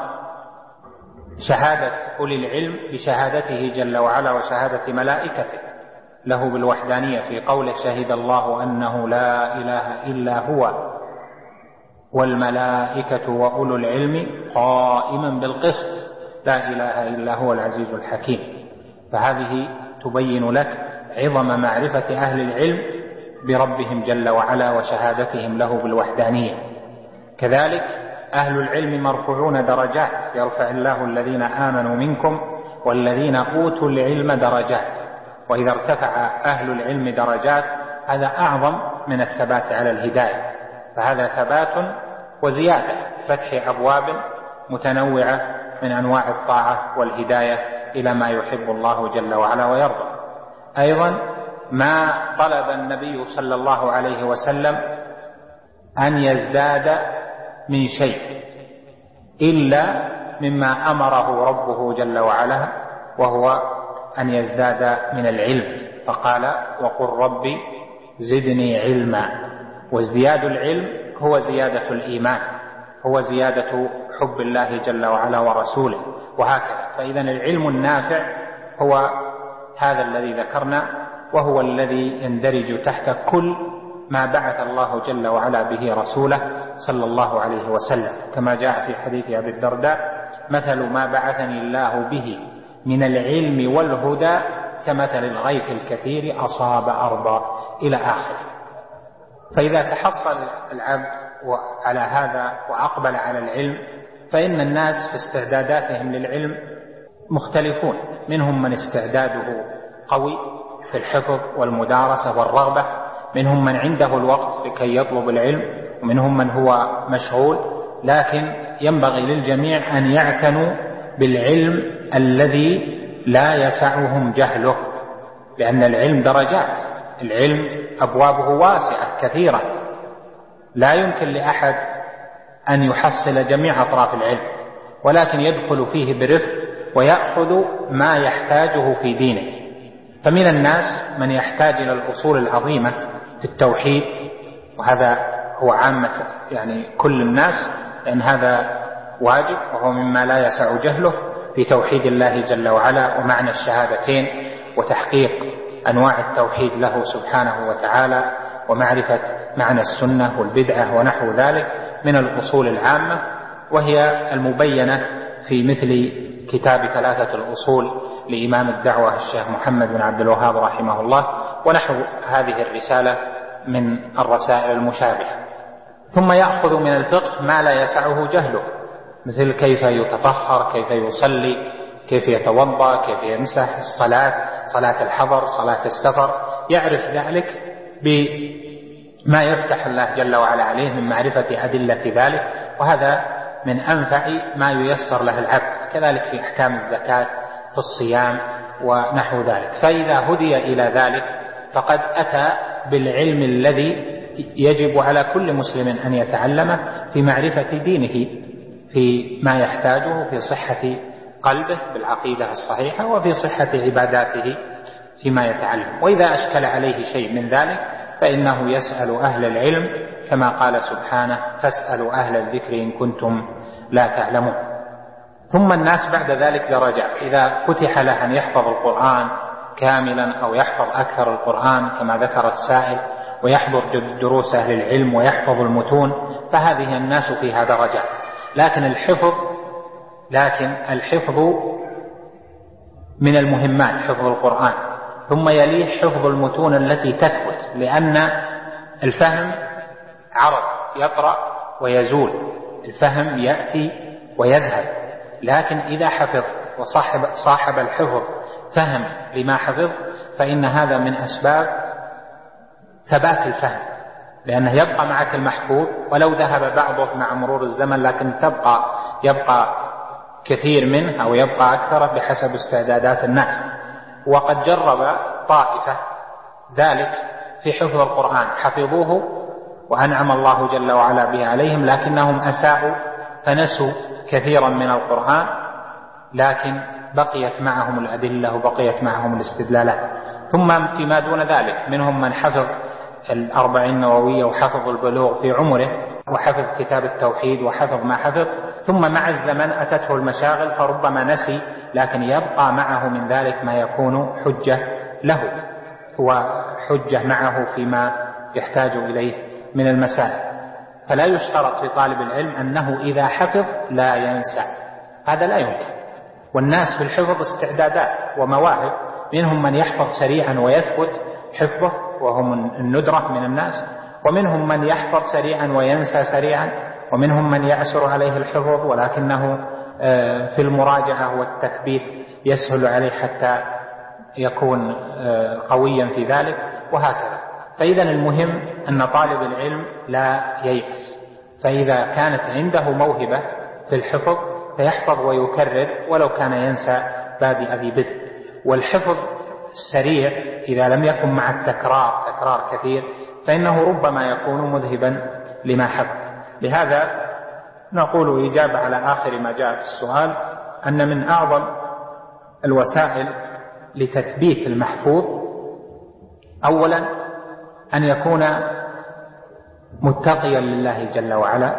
شهادة أولي العلم بشهادته جل وعلا وشهادة ملائكته له بالوحدانية في قوله شهد الله أنه لا إله إلا هو والملائكة وأولو العلم قائما بالقسط لا إله إلا هو العزيز الحكيم. فهذه تبين لك عظم معرفة أهل العلم بربهم جل وعلا وشهادتهم له بالوحدانية. كذلك أهل العلم مرفوعون درجات، يرفع الله الذين آمنوا منكم والذين أوتوا العلم درجات. وإذا ارتفع أهل العلم درجات هذا أعظم من الثبات على الهداية، فهذا ثبات وزيادة، فتح أبواب متنوعة من أنواع الطاعة والهداية إلى ما يحب الله جل وعلا ويرضى. أيضا ما طلب النبي صلى الله عليه وسلم أن يزداد من شيء إلا مما أمره ربه جل وعلا، وهو أن يزداد من العلم، فقال وقل ربي زدني علما. وازدياد العلم هو زيادة الإيمان، هو زيادة حب الله جل وعلا ورسوله، وهكذا. فإذا العلم النافع هو هذا الذي ذكرنا، وهو الذي يندرج تحت كل ما بعث الله جل وعلا به رسوله صلى الله عليه وسلم، كما جاء في حديث أبي الدرداء مثل ما بعثني الله به من العلم والهدى كمثل الغيث الكثير أصاب أرضا إلى آخره. فإذا تحصل العبد على هذا وأقبل على العلم، فإن الناس في استعداداتهم للعلم مختلفون، منهم من استعداده قوي في الحفظ والمدارسة والرغبة، منهم من عنده الوقت لكي يطلب العلم، ومنهم من هو مشغول. لكن ينبغي للجميع أن يعتنوا بالعلم الذي لا يسعهم جهله، لأن العلم درجات، العلم أبوابه واسعة كثيرة، لا يمكن لأحد أن يحصل جميع أطراف العلم، ولكن يدخل فيه برفق ويأخذ ما يحتاجه في دينه. فمن الناس من يحتاج إلى الأصول العظيمة في التوحيد، وهذا هو عامة يعني كل الناس، لأن هذا واجب وهو مما لا يسع جهله في توحيد الله جل وعلا ومعنى الشهادتين وتحقيق أنواع التوحيد له سبحانه وتعالى، ومعرفة معنى السنة والبدعة ونحو ذلك من الأصول العامة، وهي المبينة في مثل كتاب ثلاثة الأصول لإمام الدعوة الشيخ محمد بن عبد الوهاب رحمه الله، ونحو هذه الرسالة من الرسائل المشابهة. ثم يأخذ من الفقه ما لا يسعه جهله، مثل كيف يتطهر، كيف يصلي، كيف يتوضأ، كيف يمسح، الصلاة، صلاة الحضر، صلاة السفر، يعرف ذلك بما يفتح الله جل وعلا عليه من معرفة أدلة ذلك، وهذا من أنفع ما ييسر له العبد. كذلك في أحكام الزكاة، في الصيام ونحو ذلك. فإذا هدي إلى ذلك فقد أتى بالعلم الذي يجب على كل مسلم أن يتعلمه في معرفة دينه، في ما يحتاجه في صحة قلبه بالعقيدة الصحيحة، وفي صحة عباداته فيما يتعلم. وإذا أشكل عليه شيء من ذلك فإنه يسأل أهل العلم، كما قال سبحانه فاسألوا أهل الذكر إن كنتم لا تعلمون. ثم الناس بعد ذلك درجات، إذا فتح له أن يحفظ القرآن كاملا أو يحفظ أكثر القرآن كما ذكر السائل، ويحضر دروس أهل العلم ويحفظ المتون، فهذه الناس فيها درجات. لكن الحفظ لكن الحفظ من المهمات، حفظ القرآن، ثم يليه حفظ المتون التي تثبت، لأن الفهم عرض يطرأ ويزول، الفهم يأتي ويذهب. لكن إذا حفظ وصاحب صاحب الحفظ فهم لما حفظ، فإن هذا من أسباب ثبات الفهم، لأنه يبقى معك المحفوظ ولو ذهب بعضه مع مرور الزمن، لكن تبقى يبقى كثير منه أو يبقى أكثر بحسب استعدادات الناس. وقد جرب طائفة ذلك في حفظ القرآن، حفظوه وأنعم الله جل وعلا به عليهم، لكنهم أساءوا فنسوا كثيرا من القرآن، لكن بقيت معهم الأدلة وبقيت معهم الاستدلالات. ثم فيما دون ذلك منهم من حفظ الأربعين النووية وحفظ البلوغ في عمره وحفظ كتاب التوحيد وحفظ ما حفظ، ثم مع الزمن أتته المشاغل فربما نسي، لكن يبقى معه من ذلك ما يكون حجة له وحجة معه فيما يحتاج إليه من المسائل. فلا يشترط في طالب العلم أنه إذا حفظ لا ينسى، هذا لا يمكن. والناس في الحفظ استعدادات ومواهب، منهم من يحفظ سريعا ويثبت حفظه وهم الندرة من الناس، ومنهم من يحفظ سريعا وينسى سريعا، ومنهم من يعسر عليه الحفظ ولكنه في المراجعة والتثبيت يسهل عليه حتى يكون قويا في ذلك، وهكذا. فإذا المهم أن طالب العلم لا ييأس، فإذا كانت عنده موهبة في الحفظ فيحفظ ويكرر ولو كان ينسى بادئ ذي بدء. والحفظ السريع إذا لم يكن مع التكرار تكرار كثير فإنه ربما يكون مذهبا لما حفظ. لهذا نقول إجابة على آخر ما جاء في السؤال أن من أعظم الوسائل لتثبيت المحفوظ أولا أن يكون متقيا لله جل وعلا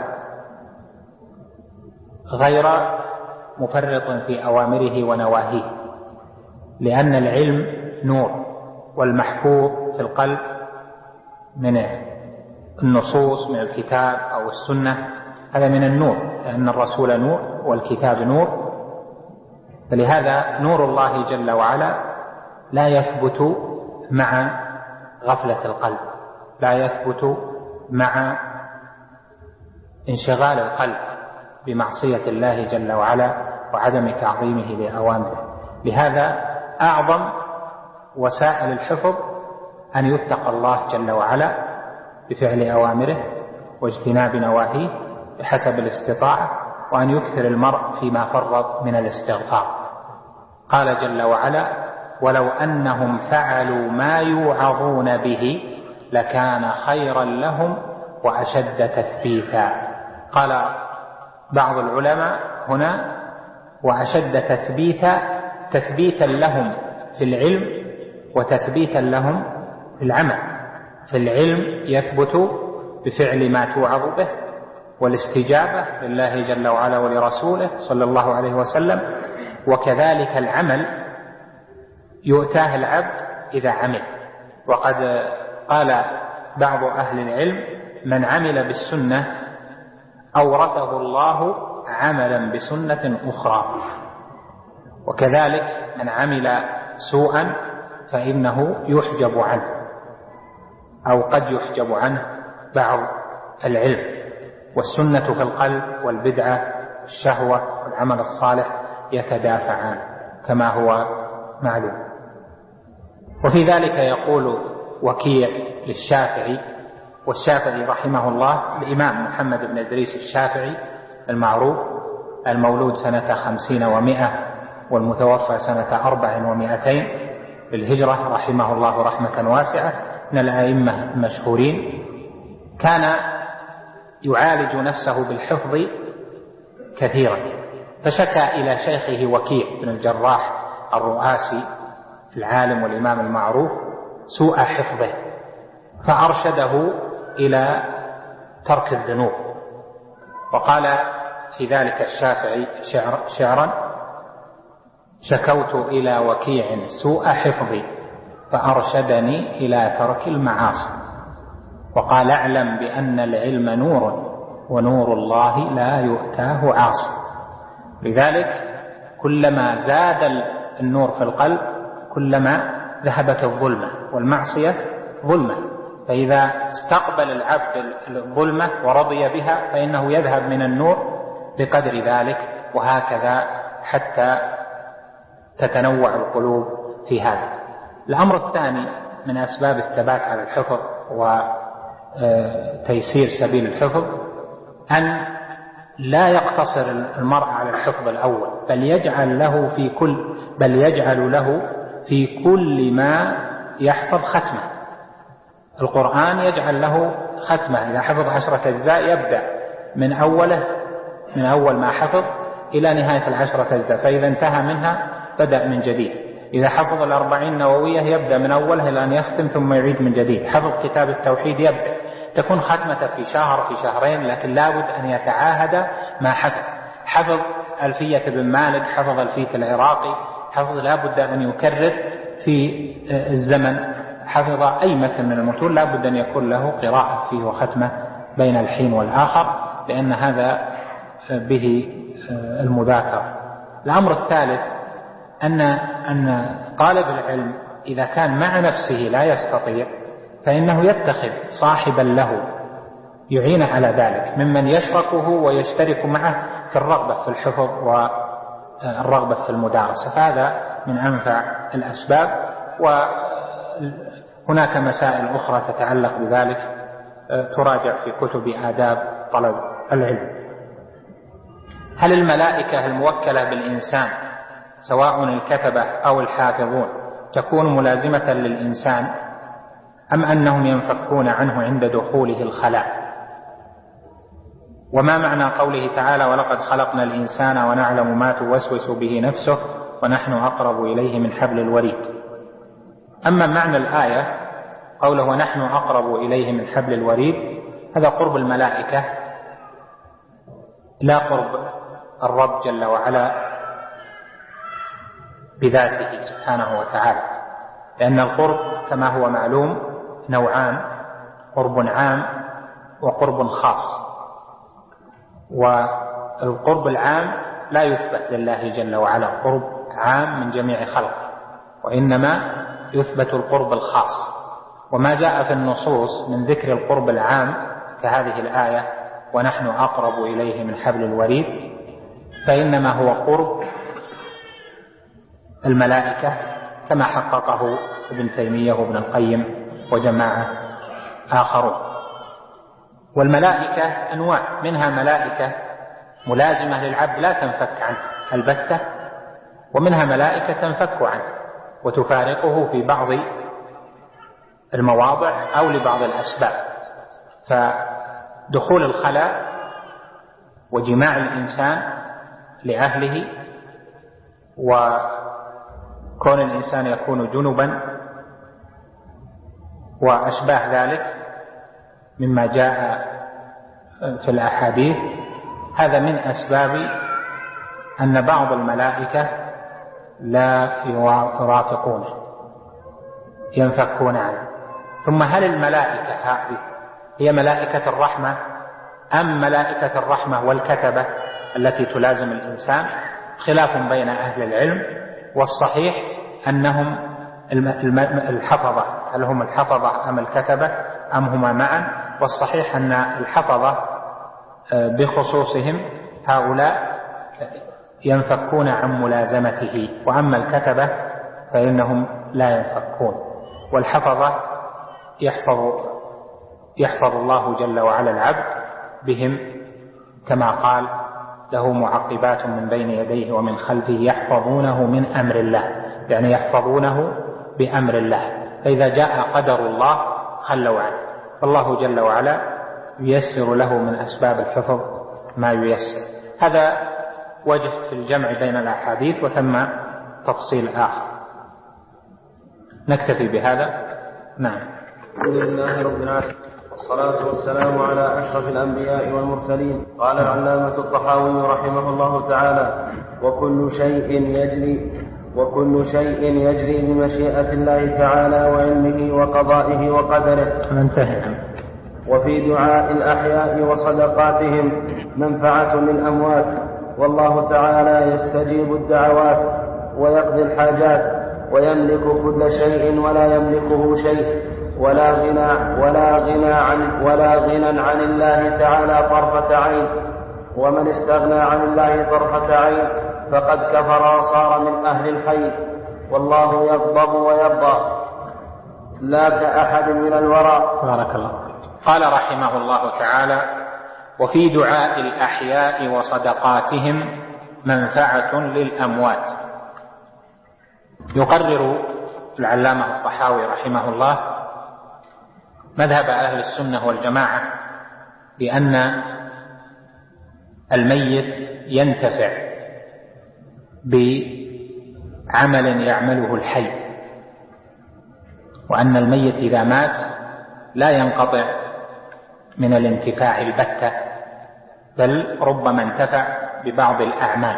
غير مفرط في أوامره ونواهيه، لأن العلم نور، والمحفوظ في القلب من النصوص من الكتاب أو السنة هذا من النور، لأن الرسول نور والكتاب نور. فلهذا نور الله جل وعلا لا يثبت مع غفلة القلب، لا يثبت مع انشغال القلب بمعصية الله جل وعلا وعدم تعظيمه لأوامره. لهذا أعظم وسائل الحفظ أن يتقى الله جل وعلا بفعل أوامره واجتناب نواهيه بحسب الاستطاعة، وأن يكثر المرء فيما فرط من الاستغفار. قال جل وعلا: ولو أنهم فعلوا ما يوعظون به لكان خيرا لهم وأشد تثبيتا. قال بعض العلماء هنا وأشد تثبيتا، تثبيتا لهم في العلم وتثبيتا لهم في العمل. في العلم يثبت بفعل ما توعظ به والاستجابة لله جل وعلا ولرسوله صلى الله عليه وسلم، وكذلك العمل يؤتاه العبد إذا عمل. وقد قال بعض أهل العلم: من عمل بالسنة أورثه الله عملا بسنة أخرى، وكذلك من عمل سوءا فإنه يحجب عنه أو قد يحجب عنه بعض العلم. والسنة في القلب والبدعة الشهوة والعمل الصالح يتدافعان كما هو معلوم. وفي ذلك يقول وكيع للشافعي، والشافعي رحمه الله الإمام محمد بن إدريس الشافعي المعروف المولود سنة خمسين ومائة والمتوفى سنة أربع ومائتين بالهجرة رحمه الله رحمة واسعة، من الأئمة المشهورين. كان يعالج نفسه بالحفظ كثيرا، فشكى إلى شيخه وكيع بن الجراح الرؤاسي العالم والإمام المعروف سوء حفظه، فأرشده إلى ترك الذنوب. وقال في ذلك الشافعي شعر شعرا: شكوت إلى وكيع سوء حفظي فأرشدني إلى ترك المعاصي. وقال: اعلم بأن العلم نور ونور الله لا يؤتاه عاصي. لذلك كلما زاد النور في القلب كلما ذهبت الظلمة، والمعصية ظلمة، فإذا استقبل العبد الظلمة ورضي بها فإنه يذهب من النور بقدر ذلك، وهكذا حتى تتنوع القلوب في هذا. الأمر الثاني من أسباب الثبات على الحفظ وتيسير سبيل الحفظ أن لا يقتصر المرء على الحفظ الأول، بل يجعل له في كل بل يجعل له في كل ما يحفظ ختمة. القرآن يجعل له ختمة، إذا حفظ عشرة أجزاء يبدأ من أوله من أول ما حفظ إلى نهاية العشرة أجزاء، فإذا انتهى منها بدأ من جديد. إذا حفظ الأربعين النووية يبدأ من أولها إلى أن يختم ثم يعيد من جديد. حفظ كتاب التوحيد يبدأ، تكون ختمة في شهر في شهرين، لكن لابد أن يتعاهد ما حفظ. حفظ ألفية بن مالك، حفظ ألفية العراقي، حفظ لابد أن يكرر في الزمن. حفظ أي متن من المتون لابد أن يكون له قراءة فيه وختمة بين الحين والآخر، لأن هذا به المذاكرة. الأمر الثالث أن أن طالب العلم إذا كان مع نفسه لا يستطيع فإنه يتخذ صاحبا له يعين على ذلك، ممن يشركه ويشترك معه في الرغبة في الحفظ والرغبة في المدارسة، فهذا من أنفع الأسباب. وهناك مسائل أخرى تتعلق بذلك تراجع في كتب آداب طلب العلم. هل الملائكة الموكلة بالإنسان سواء الكتبة أو الحافظون تكون ملازمة للإنسان أم أنهم ينفكون عنه عند دخوله الخلاء؟ وما معنى قوله تعالى ولقد خلقنا الإنسان ونعلم ما توسوس به نفسه ونحن أقرب إليه من حبل الوريد؟ أما معنى الآية قوله ونحن أقرب إليه من حبل الوريد، هذا قرب الملائكة لا قرب الرب جل وعلا بذاته سبحانه وتعالى، لأن القرب كما هو معلوم نوعان: قرب عام وقرب خاص. والقرب العام لا يثبت لله جل وعلا قرب عام من جميع خلقه، وإنما يثبت القرب الخاص. وما جاء في النصوص من ذكر القرب العام كهذه الآية ونحن أقرب إليه من حبل الوريد، فإنما هو قرب الملائكة كما حققه ابن تيمية وابن القيم وجماعة آخرون. والملائكة أنواع، منها ملائكة ملازمة للعبد لا تنفك عنه البتة، ومنها ملائكة تنفك عنه وتفارقه في بعض المواضع أو لبعض الأسباب. فدخول الخلاء وجماع الإنسان لأهله وكون الإنسان يكون جنبا وأشباه ذلك مما جاء في الأحاديث، هذا من أسباب أن بعض الملائكة لا يرافقونه ينفكون عنه. ثم هل الملائكة هذه هي ملائكة الرحمة أم ملائكة الرحمة والكتبة التي تلازم الإنسان؟ خلاف بين أهل العلم، والصحيح أنهم الحفظة، هل هم الحفظة أم الكتبة أم هما معا؟ والصحيح أن الحفظة بخصوصهم هؤلاء ينفكون عن ملازمته، وأما الكتبة فإنهم لا ينفكون. والحفظة يحفظ يحفظ الله جل وعلا العبد بهم، كما قال له معقبات من بين يديه ومن خلفه يحفظونه من أمر الله، يعني يحفظونه بأمر الله، فإذا جاء قدر الله خلوا عنه، فالله جل وعلا ييسر له من أسباب الحفظ ما ييسر. هذا وجه في الجمع بين الأحاديث، وثم تفصيل آخر. نكتفي بهذا. نعم. الحمد لله رب العالمين، والصلاة والسلام على أشرف الأنبياء والمرسلين. قال العلامة الطحاوي رحمه الله تعالى: وكل شيء يجري وكل شيء يجري بمشيئة الله تعالى وعلمه وقضائه وقدره. انتهى. وفي دعاء الأحياء وصدقاتهم منفعة للأموات، والله تعالى يستجيب الدعوات ويقضي الحاجات ويملك كل شيء ولا يملكه شيء، ولا غنى ولا غنى عن ولا غنى عن الله تعالى طرفة عين. ومن استغنى عن الله طرفة عين فقد كفر وصار من أهل الحي، والله يغضب ويرضى لا كأحد من الورى. بارك الله. قال رحمه الله تعالى: وفي دعاء الأحياء وصدقاتهم منفعة للأموات. يقرر العلامة الطحاوي رحمه الله مذهب أهل السنة والجماعة بأن الميت ينتفع بعمل يعمله الحي، وأن الميت إذا مات لا ينقطع من الانتفاع البتة، بل ربما انتفع ببعض الأعمال.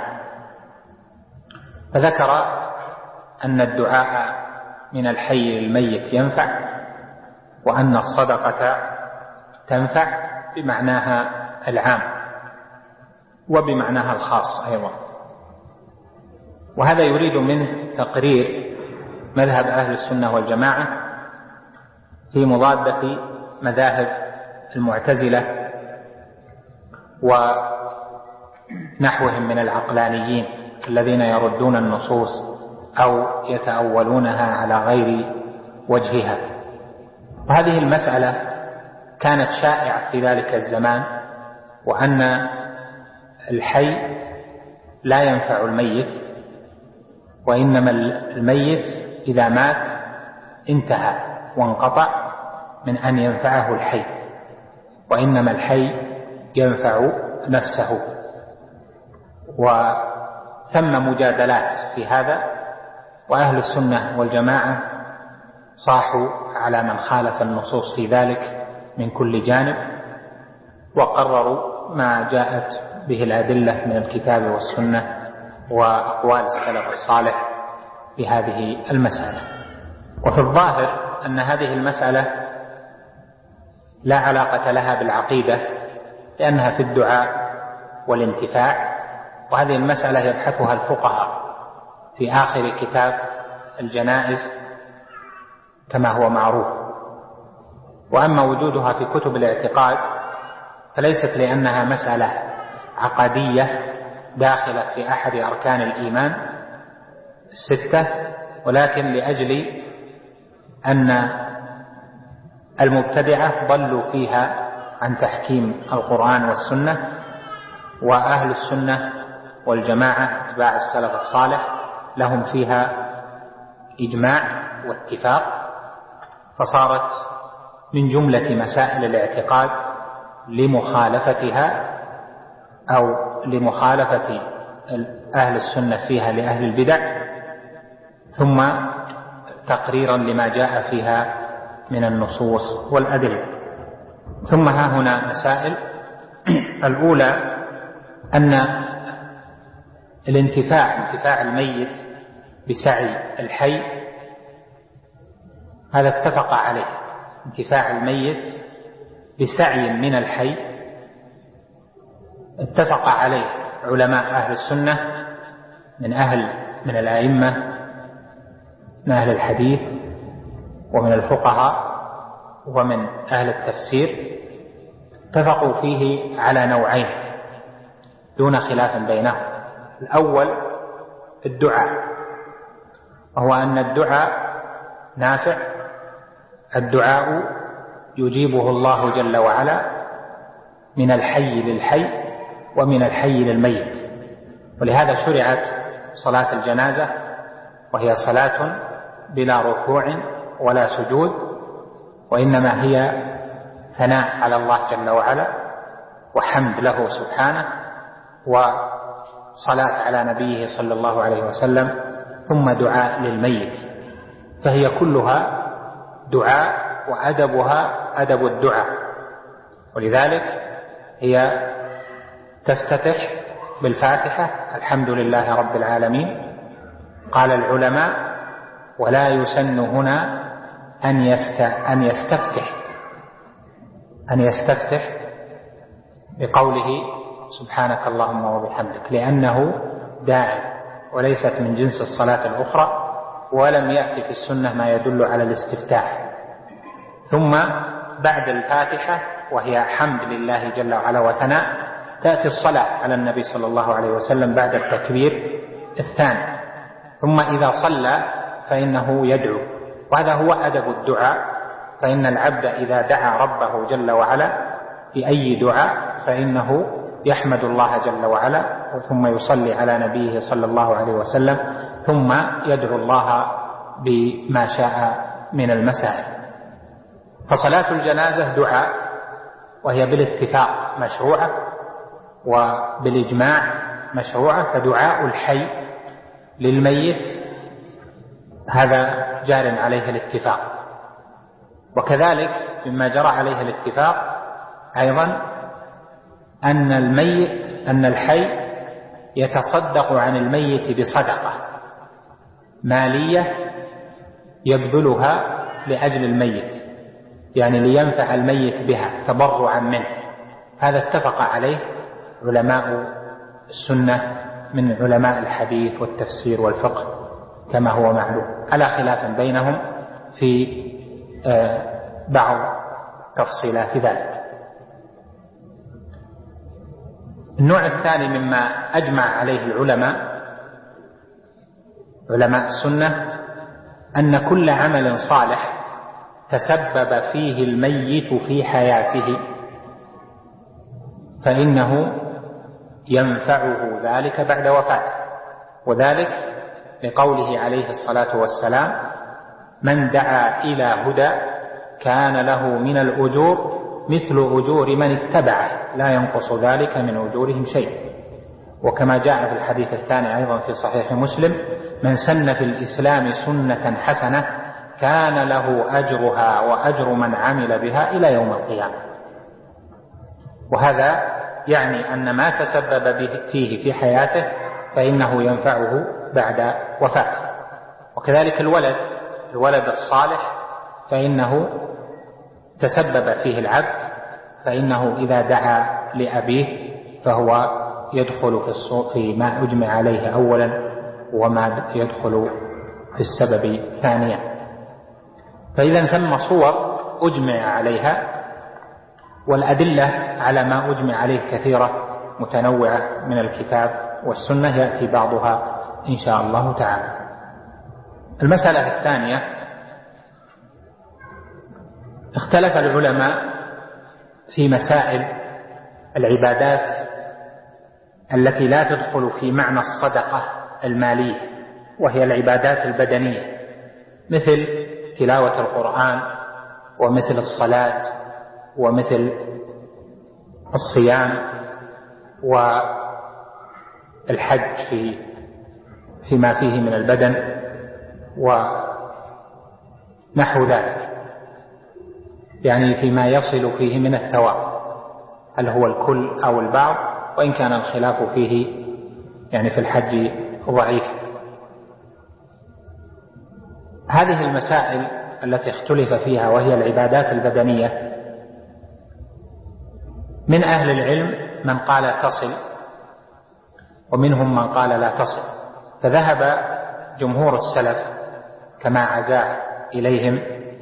فذكر أن الدعاء من الحي للميت ينفع، وأن الصدقة تنفع بمعناها العام وبمعناها الخاص أيضا. وهذا يريد منه تقرير مذهب أهل السنة والجماعة في مضادة مذاهب المعتزلة ونحوهم من العقلانيين الذين يردون النصوص أو يتأولونها على غير وجهها. وهذه المسألة كانت شائعة في ذلك الزمان، وأن الحي لا ينفع الميت، وإنما الميت إذا مات انتهى وانقطع من أن ينفعه الحي، وإنما الحي ينفع نفسه. وثم مجادلات في هذا، وأهل السنة والجماعة صاحوا على من خالف النصوص في ذلك من كل جانب، وقرروا ما جاءت به الأدلة من الكتاب والسنة وأقوال السلف الصالح في هذه المسألة. وفي الظاهر أن هذه المسألة لا علاقة لها بالعقيدة، لأنها في الدعاء والانتفاع، وهذه المسألة يبحثها الفقهاء في آخر كتاب الجنائز كما هو معروف. وأما وجودها في كتب الاعتقاد فليست لأنها مسألة عقدية داخلة في أحد أركان الإيمان الستة، ولكن لأجل أن المبتدعة ضلوا فيها عن تحكيم القرآن والسنة، وأهل السنة والجماعة اتباع السلف الصالح لهم فيها إجماع واتفاق، فصارت من جملة مسائل الاعتقاد لمخالفتها أو لمخالفة أهل السنة فيها لأهل البدع، ثم تقريرا لما جاء فيها من النصوص والأدلة. ثم ها هنا مسائل. الأولى أن الانتفاع انتفاع الميت بسعي الحي هذا اتفق عليه، انتفاع الميت بسعي من الحي اتفق عليه علماء أهل السنة من أهل من الأئمة من أهل الحديث ومن الفقهاء ومن أهل التفسير، اتفقوا فيه على نوعين دون خلاف بينهم. الأول الدعاء، وهو أن الدعاء نافع، الدعاء يجيبه الله جل وعلا من الحي للحي ومن الحي للميت. ولهذا شرعت صلاة الجنازة، وهي صلاة بلا ركوع ولا سجود، وإنما هي ثناء على الله جل وعلا وحمد له سبحانه وصلاة على نبيه صلى الله عليه وسلم، ثم دعاء للميت، فهي كلها دعاء وأدبها أدب الدعاء. ولذلك هي تفتتح بالفاتحة الحمد لله رب العالمين. قال العلماء: ولا يسن هنا أن أن يستفتح أن يستفتح بقوله سبحانك اللهم وبحمدك، لأنه داعي وليست من جنس الصلاة الأخرى، ولم يأتي في السنة ما يدل على الاستفتاح. ثم بعد الفاتحة وهي حمد لله جل وعلا وثناء تأتي الصلاة على النبي صلى الله عليه وسلم بعد التكبير الثاني. ثم إذا صلى فإنه يدعو، وهذا هو أدب الدعاء. فإن العبد إذا دعا ربه جل وعلا بأي دعاء فإنه يحمد الله جل وعلا ثم يصلي على نبيه صلى الله عليه وسلم ثم يدعو الله بما شاء من المسائل. فصلاة الجنازة دعاء، وهي بالاتفاق مشروعة وبالإجماع مشروعة، فدعاء الحي للميت هذا جار عليه الاتفاق. وكذلك مما جرى عليه الاتفاق أيضا أن الميت أن الحي يتصدق عن الميت بصدقة مالية يبذلها لأجل الميت، يعني لينفع الميت بها تبرعا منه. هذا اتفق عليه علماء السنة من علماء الحديث والتفسير والفقه كما هو معلوم، على خلاف بينهم في بعض تفصيلات ذلك. النوع الثاني مما أجمع عليه العلماء علماء السنة أن كل عمل صالح تسبب فيه الميت في حياته فإنه ينفعه ذلك بعد وفاته، وذلك لقوله عليه الصلاة والسلام: من دعا إلى هدى كان له من الأجور مثل أجور من اتبعه لا ينقص ذلك من أجورهم شيء. وكما جاء في الحديث الثاني أيضا في صحيح مسلم: من سن في الإسلام سنة حسنة كان له أجرها وأجر من عمل بها إلى يوم القيامة. وهذا يعني أن ما تسبب فيه في حياته فإنه ينفعه بعد وفاته. وكذلك الولد الولد الصالح فإنه تسبب فيه العبد، فإنه إذا دعا لأبيه فهو يدخل في ما أجمع عليه أولا وما يدخل في السبب ثانيا. فإذا ثم صور أجمع عليها، والأدلة على ما أجمع عليه كثيرة متنوعة من الكتاب والسنة، يأتي بعضها إن شاء الله تعالى. المسألة الثانية: اختلف العلماء في مسائل العبادات التي لا تدخل في معنى الصدقة المالية، وهي العبادات البدنية مثل تلاوة القرآن ومثل الصلاة ومثل الصيام والحج في فيما فيه من البدن ونحو ذلك، يعني فيما يصل فيه من الثواب، هل هو الكل أو البعض، وإن كان الخلاف فيه يعني في الحج ضعيف. هذه المسائل التي اختلف فيها وهي العبادات البدنية، من أهل العلم من قال تصل ومنهم من قال لا تصل، فذهب جمهور السلف كما عزا إليهم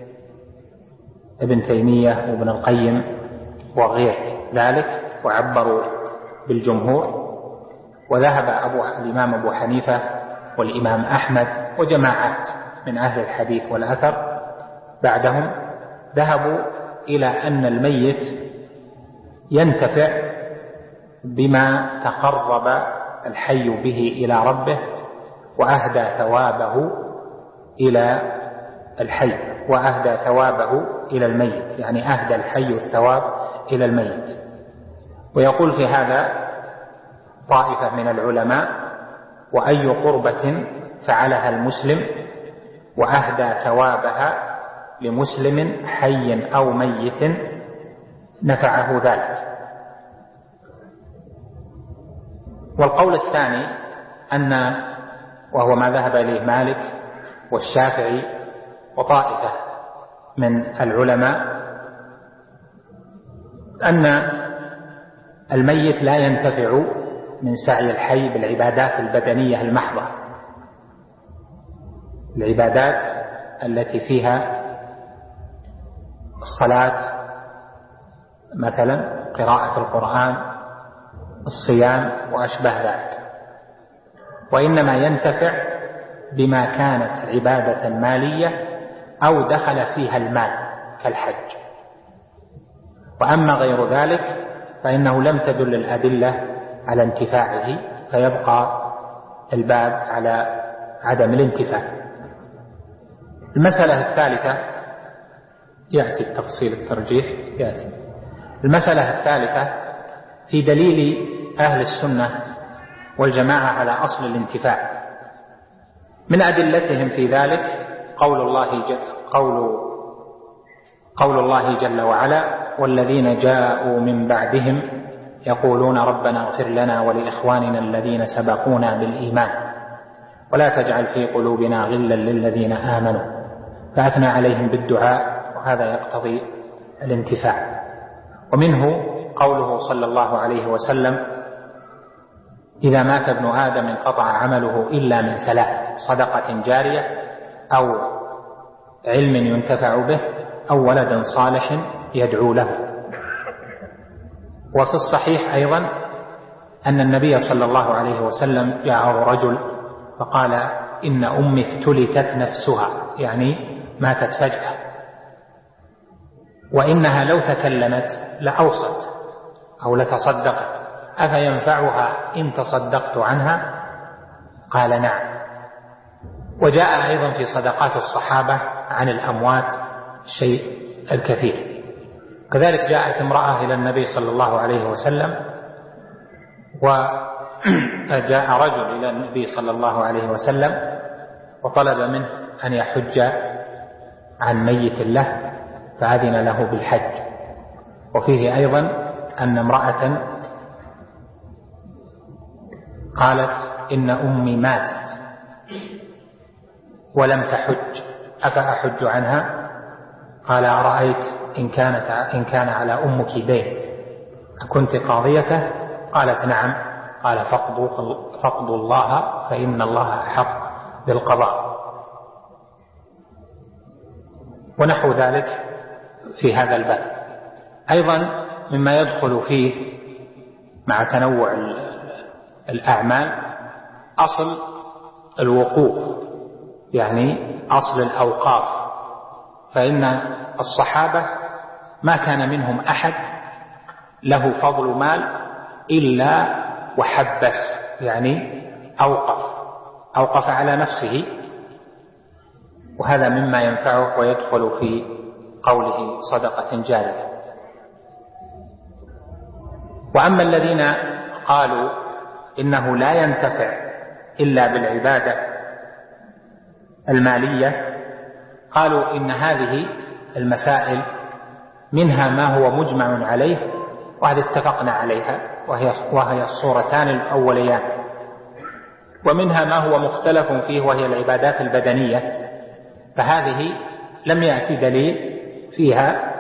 ابن تيمية وابن القيم وغير ذلك وعبروا بالجمهور، وذهب أبو الإمام أبو حنيفة والإمام أحمد وجماعات من أهل الحديث والأثر بعدهم ذهبوا إلى أن الميت ينتفع بما تقرب الحي به إلى ربه وأهدى ثوابه إلى الحي وأهدى ثوابه إلى الميت، يعني أهدى الحي الثواب إلى الميت. ويقول في هذا طائفة من العلماء: وأي قربة فعلها المسلم وأهدى ثوابها لمسلم حي أو ميت نفعه ذلك. والقول الثاني أن وهو ما ذهب إليه مالك والشافعي وطائفة من العلماء أن الميت لا ينتفع من سعي الحي بالعبادات البدنية المحضة، العبادات التي فيها الصلاة مثلا، قراءة القرآن، الصيام وأشبه ذلك، وإنما ينتفع بما كانت عبادة مالية أو دخل فيها المال كالحج. وأما غير ذلك فإنه لم تدل الأدلة على انتفاعه، فيبقى الباب على عدم الانتفاع. المسألة الثالثة يأتي التفصيل الترجيح يأتي. المسألة الثالثة في دليل أهل السنة والجماعة على أصل الانتفاع. من أدلتهم في ذلك قول الله جل, قول, قول الله جل وعلا: والذين جاءوا من بعدهم يقولون ربنا اغفر لنا ولإخواننا الذين سبقونا بالإيمان ولا تجعل في قلوبنا غلا للذين آمنوا، فأثنى عليهم بالدعاء، وهذا يقتضي الانتفاع. ومنه قوله صلى الله عليه وسلم: إذا مات ابن آدم انقطع عمله إلا من ثلاث: صدقة جارية، أو علم ينتفع به، أو ولد صالح يدعو له. وفي الصحيح أيضا أن النبي صلى الله عليه وسلم جاءه رجل فقال: إن أمي افتلتت نفسها، يعني ماتت فجأة، وإنها لو تكلمت لأوصت أو لتصدقت، أفينفعها إن تصدقت عنها؟ قال: نعم. وجاء أيضا في صدقات الصحابة عن الأموات الشيء الكثير. كذلك جاءت امرأة إلى النبي صلى الله عليه وسلم، وجاء رجل إلى النبي صلى الله عليه وسلم وطلب منه أن يحج عن ميت له، فأذن له بالحج. وفيه أيضا أن امرأة قالت: إن أمي ماتت ولم تحج، أفأحج عنها؟ قال: أرأيت إن, كانت إن كان على أمك دين أكنت قاضيته؟ قالت: نعم. قال: فاقضوا الله فإن الله أحق بالقضاء. ونحو ذلك في هذا الباب. أيضا مما يدخل فيه مع تنوع الأعمال أصل الوقوف، يعني أصل الأوقاف. فإن الصحابة ما كان منهم أحد له فضل مال إلا وحبس، يعني أوقف أوقف على نفسه، وهذا مما ينفعه ويدخل في قوله صدقة جارية. وأما الذين قالوا إنه لا ينتفع إلا بالعبادة المالية، قالوا إن هذه المسائل منها ما هو مجمع عليه وهذا اتفقنا عليها، وهي, وهي الصورتان الأوليان، ومنها ما هو مختلف فيه وهي العبادات البدنية، فهذه لم يأتي دليل فيها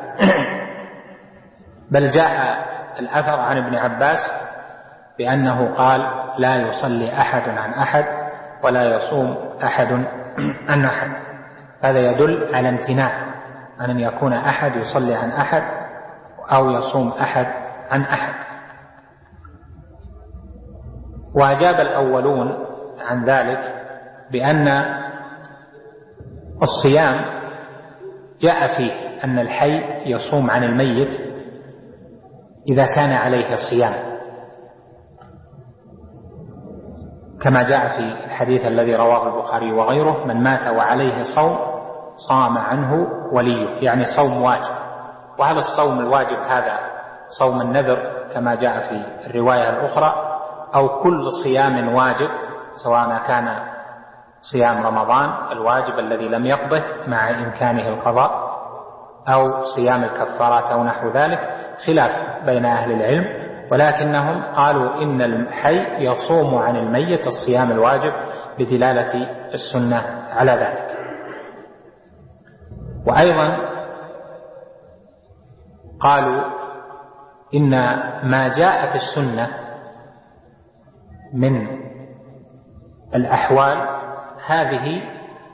بل جاء الأثر عن ابن عباس بأنه قال: لا يصلي أحد عن أحد ولا يصوم أحد عن أحد. هذا يدل على امتناع عن أن يكون أحد يصلي عن أحد أو يصوم أحد عن أحد. وأجاب الأولون عن ذلك بأن الصيام جاء فيه أن الحي يصوم عن الميت إذا كان عليه صيام، كما جاء في الحديث الذي رواه البخاري وغيره: من مات وعليه صوم صام عنه وليه، يعني صوم واجب. وهل الصوم الواجب هذا صوم النذر كما جاء في الرواية الأخرى، أو كل صيام واجب سواء كان صيام رمضان الواجب الذي لم يقضه مع إمكانه القضاء، أو صيام الكفارات أو نحو ذلك؟ خلاف بين أهل العلم، ولكنهم قالوا إن الحي يصوم عن الميت الصيام الواجب بدلالة السنة على ذلك. وأيضا قالوا إن ما جاء في السنة من الأحوال هذه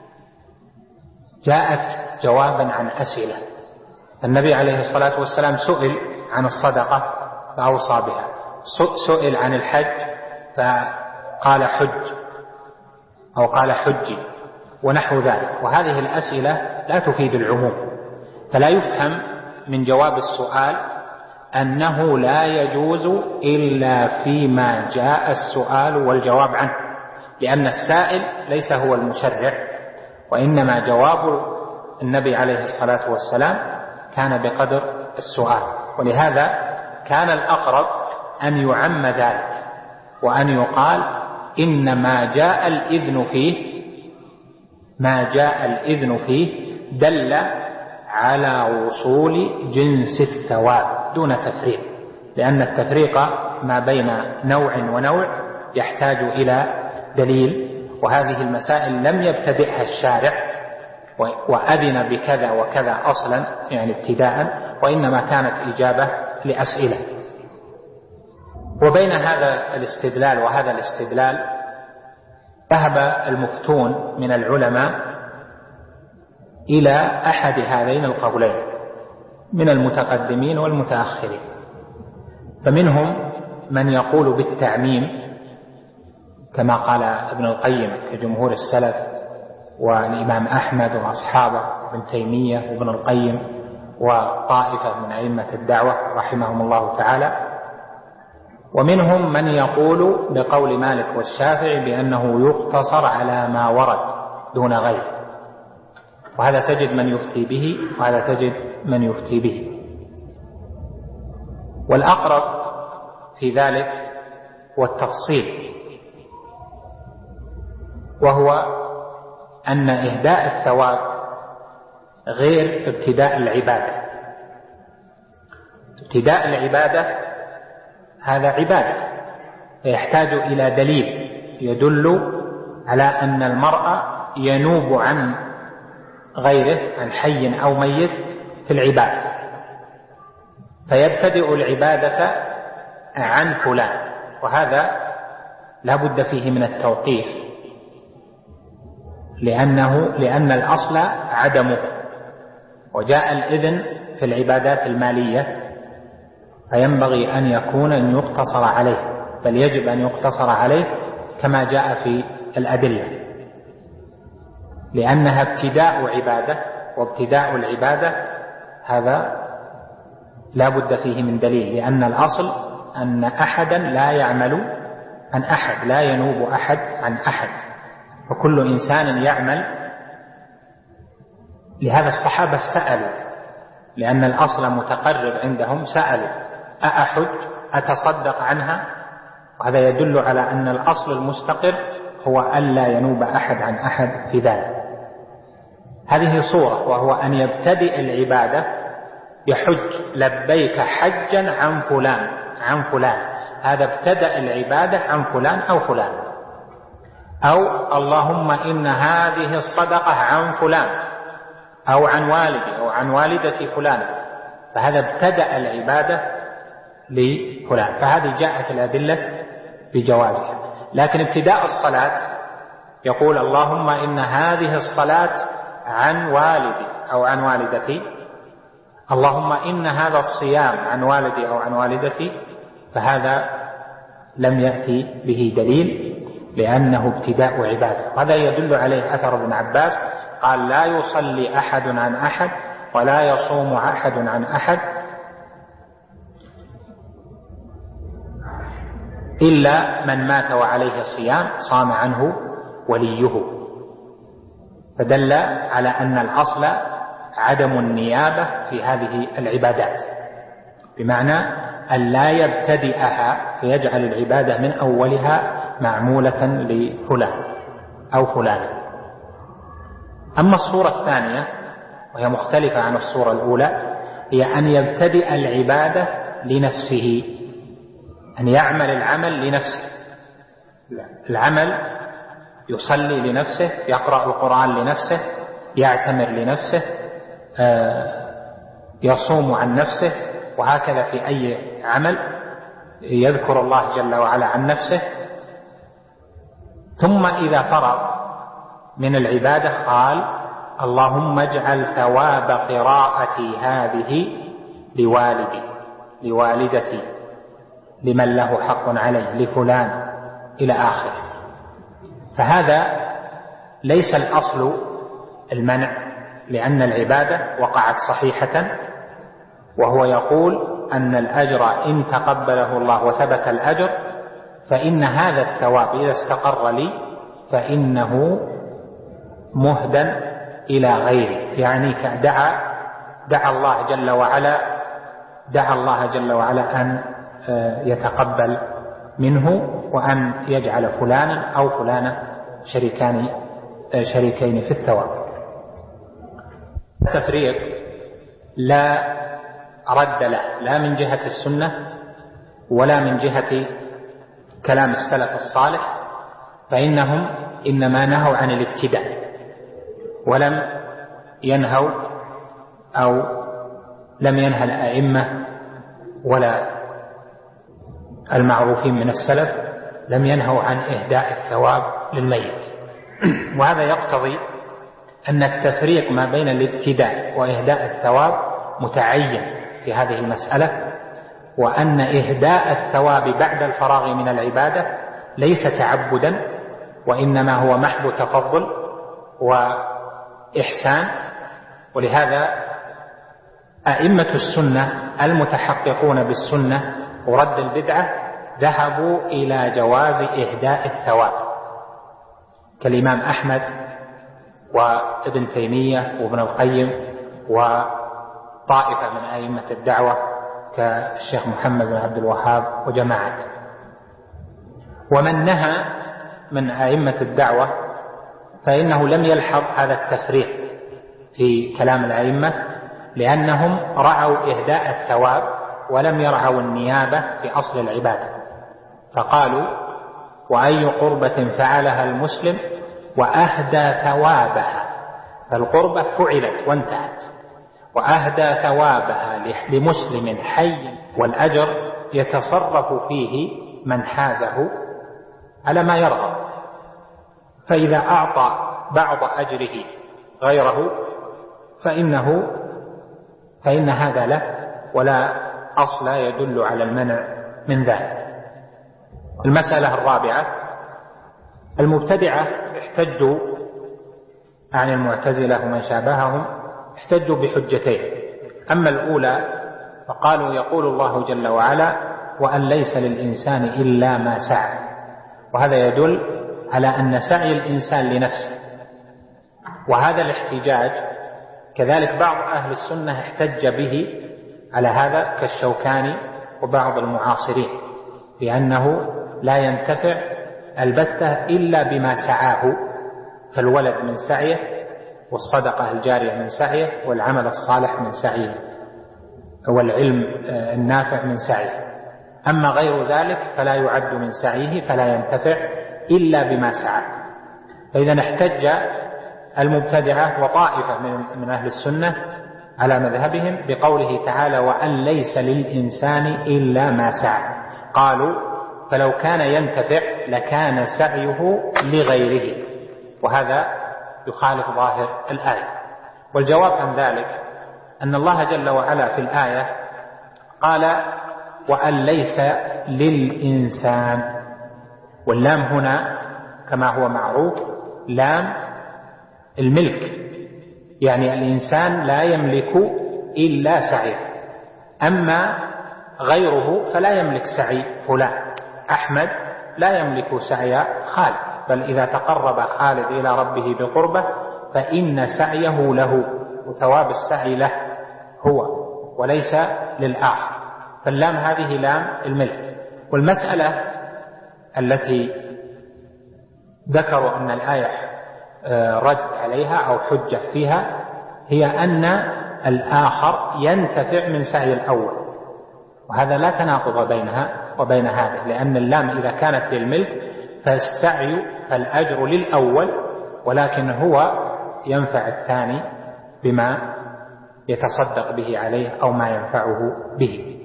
جاءت جوابا عن أسئلة. النبي عليه الصلاة والسلام سئل عن الصدقة فأوصى بها، سئل عن الحج فقال حج أو قال حجي ونحو ذلك. وهذه الأسئلة لا تفيد العموم، فلا يفهم من جواب السؤال أنه لا يجوز إلا فيما جاء السؤال والجواب عنه، لأن السائل ليس هو المشرع، وإنما جواب النبي عليه الصلاة والسلام كان بقدر السؤال. ولهذا كان الأقرب أن يعم ذلك، وأن يقال إنما جاء الإذن فيه ما جاء الإذن فيه دل على وصول جنس الثواب دون تفريق، لأن التفريق ما بين نوع ونوع يحتاج إلى دليل، وهذه المسائل لم يبتدئها الشارع وأذن بكذا وكذا أصلا يعني ابتداء، وإنما كانت إجابة لأسئلة. وبين هذا الاستدلال وهذا الاستدلال ذهب المفتون من العلماء إلى أحد هذين القولين من المتقدمين والمتأخرين، فمنهم من يقول بالتعميم كما قال ابن القيم كجمهور السلف والإمام أحمد وأصحابه ابن تيمية وابن القيم وطائفة من أئمة الدعوة رحمهم الله تعالى، ومنهم من يقول بقول مالك والشافعي بأنه يقتصر على ما ورد دون غيره، وهذا تجد من يفتي به وهذا تجد من يفتي به. والأقرب في ذلك هو التفصيل، وهو أن إهداء الثواب غير ابتداء العبادة. ابتداء العبادة هذا عبادة يحتاج إلى دليل يدل على أن المرء ينوب عن غيره عن حي أو ميت في العبادة، فيبتدئ العبادة عن فلان، وهذا لا بد فيه من التوقيف، لأنه لأن الأصل عدمه، وجاء الإذن في العبادات المالية فينبغي أن يكون أن يقتصر عليه، بل يجب أن يقتصر عليه كما جاء في الأدلة، لأنها ابتداء عبادة، وابتداء العبادة هذا لا بد فيه من دليل، لأن الأصل أن أحدا لا يعمل عن أحد، لا ينوب أحد عن أحد، وكل إنسان يعمل. لهذا الصحابة سألوا، لأن الأصل متقرر عندهم، سألوا أأحج أتصدق عنها، وهذا يدل على أن الأصل المستقر هو ألا ينوب أحد عن أحد في ذلك. هذه صورة، وهو أن يبتدئ العبادة يحج لبيك حجا عن فلان عن فلان، هذا ابتدأ العبادة عن فلان أو فلان، أو اللهم إن هذه الصدقة عن فلان أو عن والدي أو عن والدتي فلان، فهذا ابتدأ العبادة لفلان، فهذه جاءت الأدلة بجوازها. لكن ابتداء الصلاة يقول اللهم إن هذه الصلاة عن والدي أو عن والدتي، اللهم إن هذا الصيام عن والدي أو عن والدتي، فهذا لم يأتي به دليل لأنه ابتداء عبادة. وهذا يدل عليه أثر ابن عباس قال لا يصلي أحد عن أحد ولا يصوم أحد عن أحد إلا من مات وعليه صيام صام عنه وليه، فدل على أن الأصل عدم النيابة في هذه العبادات، بمعنى أن لا يبتدئها فيجعل العبادة من أولها معمولة لفلان أو فلان. أما الصورة الثانية وهي مختلفة عن الصورة الأولى، هي أن يبتدئ العبادة لنفسه، أن يعمل العمل لنفسه، العمل يصلي لنفسه، يقرأ القرآن لنفسه، يعتمر لنفسه، يصوم عن نفسه، وهكذا في أي عمل يذكر الله جل وعلا عن نفسه. ثم إذا فرغ من العبادة قال اللهم اجعل ثواب قراءتي هذه لوالدي لوالدتي لمن له حق عليه لفلان إلى آخره. فهذا ليس الأصل المنع، لأن العبادة وقعت صحيحة، وهو يقول أن الأجر إن تقبله الله وثبت الأجر فإن هذا الثواب إذا استقر لي فإنه مهدى إلى غيري، يعني دعا دعا الله جل وعلا دعا الله جل وعلا أن يتقبل منه وأن يجعل فلانا أو فلانا شريكان شريكين في الثواب. التفريق لا رد له لا من جهة السنة ولا من جهة كلام السلف الصالح، فإنهم إنما نهوا عن الابتداء ولم ينهوا أو لم ينهى الأئمة ولا المعروفين من السلف لم ينهوا عن إهداء الثواب للميت. وهذا يقتضي أن التفريق ما بين الابتداء وإهداء الثواب متعين في هذه المسألة، وأن إهداء الثواب بعد الفراغ من العبادة ليس تعبدا وإنما هو محض تفضل وإحسان. ولهذا أئمة السنة المتحققون بالسنة ورد البدعة ذهبوا إلى جواز إهداء الثواب كالإمام أحمد وابن تيمية وابن القيم وطائفة من أئمة الدعوة كالشيخ محمد بن عبد الوهاب وجماعة. ومن نهى من أئمة الدعوة فإنه لم يلحظ هذا التفريق في كلام الأئمة، لأنهم رعوا إهداء الثواب ولم يرعوا النيابة في أصل العبادة، فقالوا وأي قربة فعلها المسلم وأهدى ثوابها، فالقربة فعلت وانتهت، وأهدى ثوابها لمسلم حي، والأجر يتصرف فيه من حازه على ما يرغب، فإذا أعطى بعض أجره غيره فإنه فإن هذا له ولا أصل يدل على المنع من ذلك. المسألة الرابعة: المبتدعة احتجوا عن المعتزلة ومن شابههم احتجوا بحجتين. أما الأولى فقالوا يقول الله جل وعلا وأن ليس للإنسان إلا ما سعى، وهذا يدل على أن سعي الإنسان لنفسه، وهذا الاحتجاج كذلك بعض أهل السنة احتج به على هذا كالشوكاني وبعض المعاصرين، لأنه لا ينتفع البتة إلا بما سعاه، فالولد من سعيه والصدقة الجارية من سعيه والعمل الصالح من سعيه والعلم النافع من سعيه، أما غير ذلك فلا يعد من سعيه فلا ينتفع إلا بما سعى. فإذا احتج المبتدعة وطائفة من أهل السنة على مذهبهم بقوله تعالى وأن ليس للإنسان إلا ما سعى، قالوا فلو كان ينتفع لكان سعيه لغيره، وهذا يخالف ظاهر الآية. والجواب عن ذلك أن الله جل وعلا في الآية قال وأن ليس للإنسان، واللام هنا كما هو معروف لام الملك، يعني الإنسان لا يملك إلا سعيه، أما غيره فلا يملك سعي فلان. أحمد لا يملك سعي خالد، بل إذا تقرب خالد إلى ربه بقربه فإن سعيه له وثواب السعي له هو وليس للآخر، فاللام هذه لام الملك. والمسألة التي ذكروا أن الآية رد عليها أو حجة فيها هي أن الآخر ينتفع من سعي الأول، وهذا لا تناقض بينها وبين هذا، لأن اللام إذا كانت للملك فالسعي فالأجر للأول، ولكن هو ينفع الثاني بما يتصدق به عليه أو ما ينفعه به.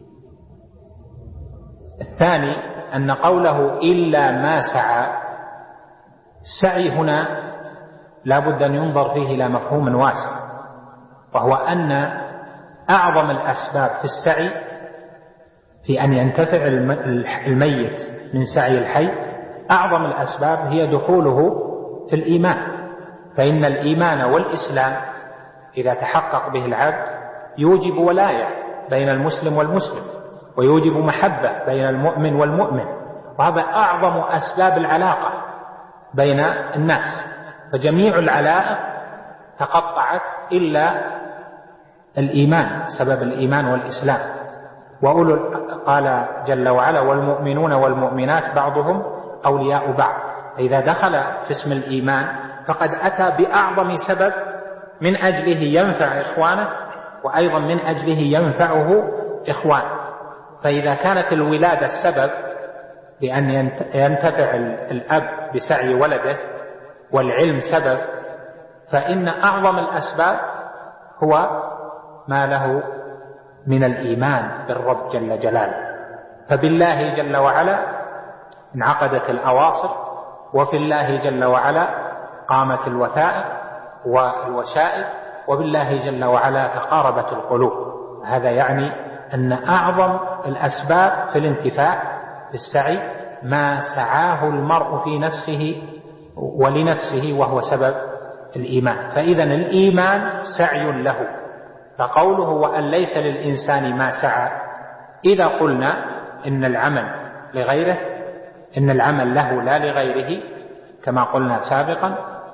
الثاني أن قوله إلا ما سعى، السعي هنا لا بد أن ينظر فيه إلى مفهوم واسع، وهو أن أعظم الأسباب في السعي في أن ينتفع الميت من سعي الحي، أعظم الأسباب هي دخوله في الإيمان، فإن الإيمان والإسلام إذا تحقق به العبد يوجب ولاية بين المسلم والمسلم، ويوجب محبة بين المؤمن والمؤمن، وهذا أعظم أسباب العلاقة بين الناس. فجميع العلائق تقطعت إلا الإيمان، سبب الإيمان والإسلام. وأولو قال جل وعلا: والمؤمنون والمؤمنات بعضهم أولياء بعض. إذا دخل في اسم الإيمان فقد أتى بأعظم سبب من أجله ينفع إخوانه، وأيضا من أجله ينفعه إخوانه. فإذا كانت الولادة السبب لأن ينتفع الأب بسعي ولده، والعلم سبب، فإن أعظم الأسباب هو ما له من الإيمان بالرب جل جلاله. فبالله جل وعلا انعقدت الأواصر، وفي الله جل وعلا قامت الوثائق والوشائب، وبالله جل وعلا تقاربت القلوب. هذا يعني أن أعظم الأسباب في الانتفاع بالسعي ما سعاه المرء في نفسه ولنفسه، وهو سبب الإيمان. فإذا الإيمان سعي له. فقوله: وأن ليس للإنسان ما سعى، إذا قلنا إن العمل لغيره، إن العمل له لا لغيره كما قلنا سابقا،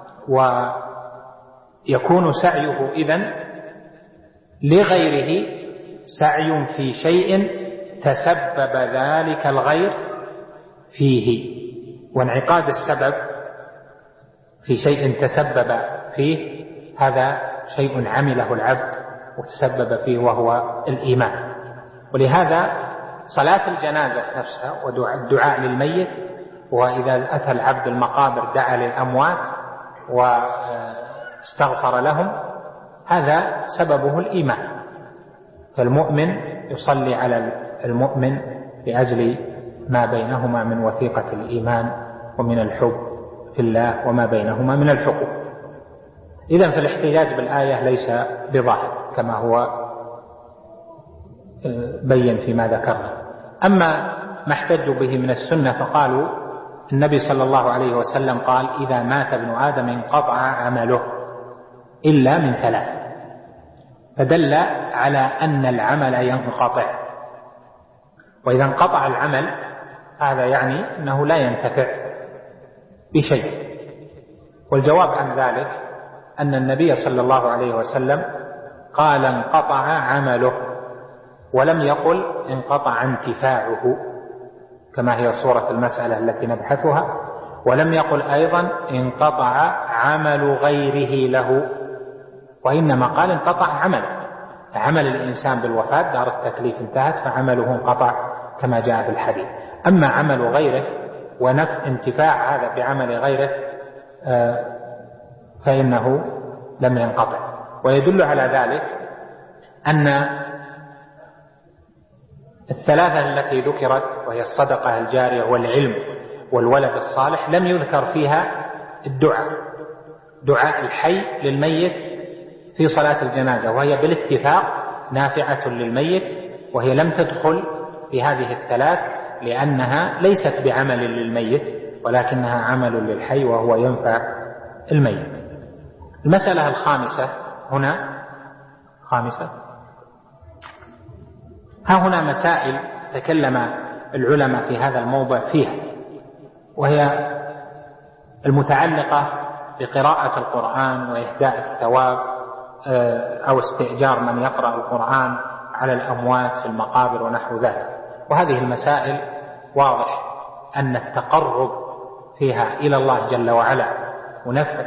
ويكون سعيه إذن لغيره سعي في شيء تسبب ذلك الغير فيه. وانعقاد السبب في شيء تسبب فيه هذا شيء عمله العبد وتسبب فيه، وهو الإيمان. ولهذا صلاة الجنازة نفسها والدعاء للميت، وإذا أتى العبد المقابر دعا للأموات واستغفر لهم، هذا سببه الإيمان. فالمؤمن يصلي على المؤمن لأجل ما بينهما من وثيقة الإيمان ومن الحب في الله وما بينهما من الحقوق. إذن فالاحتجاج بالآية ليس بظاهر كما هو بين فيما ذكرنا. أما ما احتجوا به من السنة فقالوا النبي صلى الله عليه وسلم قال: إذا مات ابن آدم انقطع عمله إلا من ثلاث، فدل على أن العمل ينقطع. وإذا انقطع العمل هذا يعني أنه لا ينتفع بشيء. والجواب عن ذلك أن النبي صلى الله عليه وسلم قال: انقطع عمله، ولم يقل انقطع انتفاعه كما هي صورة المسألة التي نبحثها، ولم يقل أيضا انقطع عمل غيره له، وإنما قال انقطع عمله. عمل الإنسان بالوفاة دار التكليف انتهت، فعمله انقطع كما جاء في الحديث. أما عمل غيره ونفع انتفاع هذا بعمل غيره فإنه لم ينقطع. ويدل على ذلك أن الثلاثة التي ذكرت وهي الصدقة الجارية والعلم والولد الصالح لم يذكر فيها الدعاء، دعاء الحي للميت في صلاة الجنازة، وهي بالاتفاق نافعة للميت، وهي لم تدخل في هذه الثلاث لأنها ليست بعمل للميت ولكنها عمل للحي وهو ينفع الميت. المسألة الخامسة هنا خامسة ها هنا مسائل تكلم العلماء في هذا الموضع فيها، وهي المتعلقة بقراءة القرآن وإهداء الثواب أو استئجار من يقرأ القرآن على الأموات في المقابر ونحو ذلك. وهذه المسائل واضح أن التقرب فيها إلى الله جل وعلا ونفع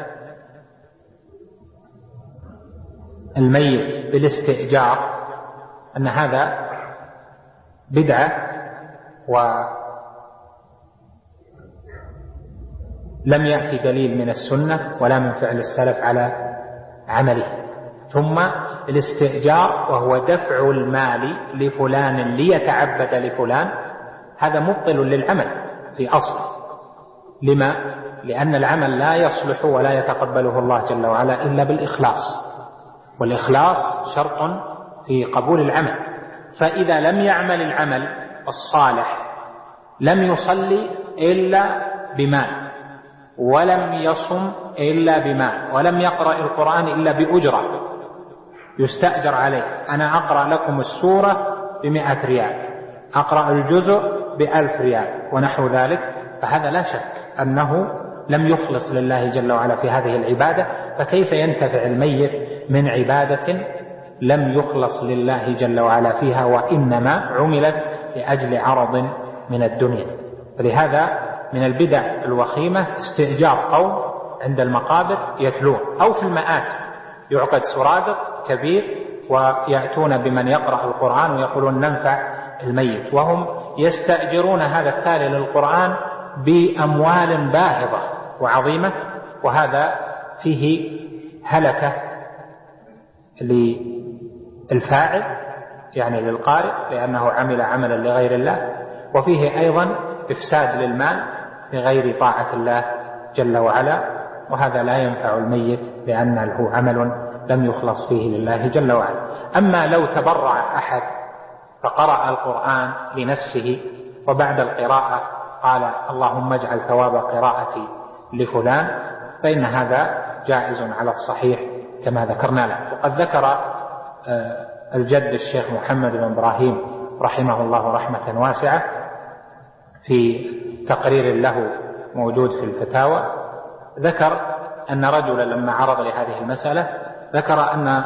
الميت بالاستئجار أن هذا بدعة، ولم يأتي دليل من السنة ولا من فعل السلف على عمله. ثم الاستئجار وهو دفع المال لفلان ليتعبد لفلان، هذا مبطل للعمل في أصله. لما؟ لأن العمل لا يصلح ولا يتقبله الله جل وعلا إلا بالإخلاص، والإخلاص شرط في قبول العمل. فإذا لم يعمل العمل الصالح لم يصلي إلا بمال، ولم يصم إلا بمال، ولم يقرأ القرآن إلا بأجرة، يستأجر عليه، أنا أقرأ لكم السورة بمئة ريال، أقرأ الجزء بألف ريال ونحو ذلك، فهذا لا شك أنه لم يخلص لله جل وعلا في هذه العبادة. فكيف ينتفع الميت من عبادة لم يخلص لله جل وعلا فيها، وإنما عملت لأجل عرض من الدنيا؟ فلهذا من البدع الوخيمة استئجار قوم عند المقابر يتلون، أو في المآتم يعقد سرادق كبير ويأتون بمن يقرأ القرآن ويقولون ننفع الميت، وهم يستأجرون هذا التالي للقرآن بأموال باهظة وعظيمة، وهذا فيه هلكة للفاعل يعني للقارئ لأنه عمل عملا لغير الله، وفيه أيضا إفساد للمال بغير طاعة الله جل وعلا، وهذا لا ينفع الميت لأنه عمل لم يخلص فيه لله جل وعلا. أما لو تبرع أحد فقرأ القرآن لنفسه وبعد القراءة قال اللهم اجعل ثواب قراءتي لفلان، فإن هذا جائز على الصحيح كما ذكرنا له. وقد ذكر الجد الشيخ محمد بن إبراهيم رحمه الله رحمة واسعة في تقرير له موجود في الفتاوى، ذكر أن رجلا لما عرض لهذه المسألة ذكر أن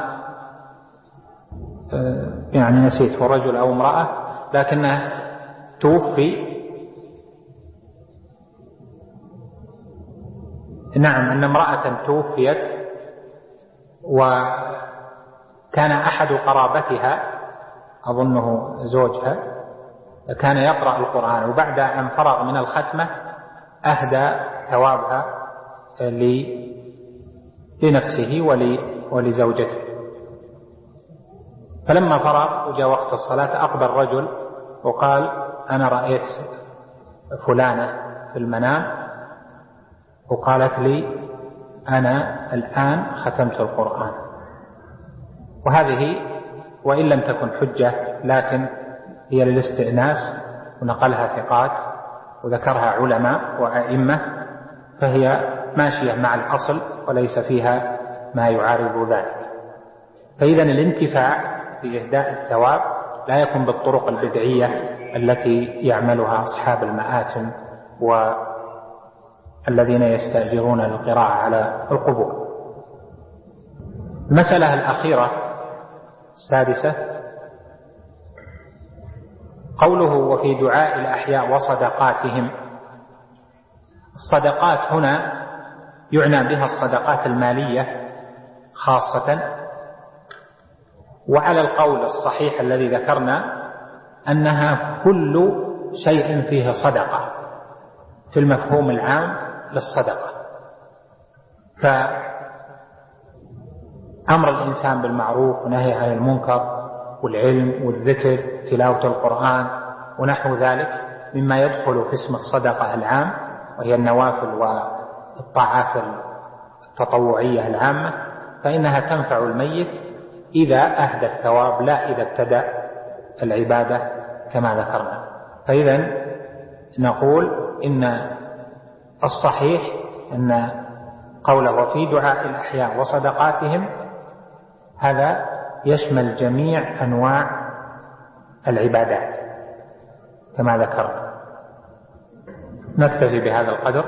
يعني نسيت هو رجل أو امرأة لكنه توفي، نعم أن امرأة توفيت وكان أحد قرابتها أظنه زوجها كان يقرأ القرآن، وبعد أن فرغ من الختمة أهدى ثوابها لنفسه ولزوجته. فلما فرغ وجاء وقت الصلاة أقبل رجل وقال أنا رأيت فلانة في المنام وقالت لي أنا الآن ختمت القرآن. وهذه وإن لم تكن حجة لكن هي للاستئناس، ونقلها ثقات وذكرها علماء وأئمة، فهي ماشية مع الأصل وليس فيها ما يعارض ذلك. فإذا الانتفاع بإهداء الثواب لا يكون بالطرق البدعية التي يعملها أصحاب المآتم والذين يستأجرون القراءة على القبور. المسألة الأخيرة السادسة قوله وفي دعاء الأحياء وصدقاتهم. الصدقات هنا يعنى بها الصدقات المالية خاصة، وعلى القول الصحيح الذي ذكرنا أنها كل شيء فيه صدقة في المفهوم العام للصدقة. فأمر الإنسان بالمعروف ونهي عن المنكر والعلم والذكر تلاوة القرآن ونحو ذلك مما يدخل في اسم الصدقة العام، وهي النوافل والطاعات التطوعية العامة، فإنها تنفع الميت إذا أهدى الثواب لا إذا ابتدأ العبادة كما ذكرنا. فإذا نقول إن الصحيح أن قوله وفي دعاء الأحياء وصدقاتهم هذا يشمل جميع أنواع العبادات كما ذكرنا. نكتفي بهذا القدر.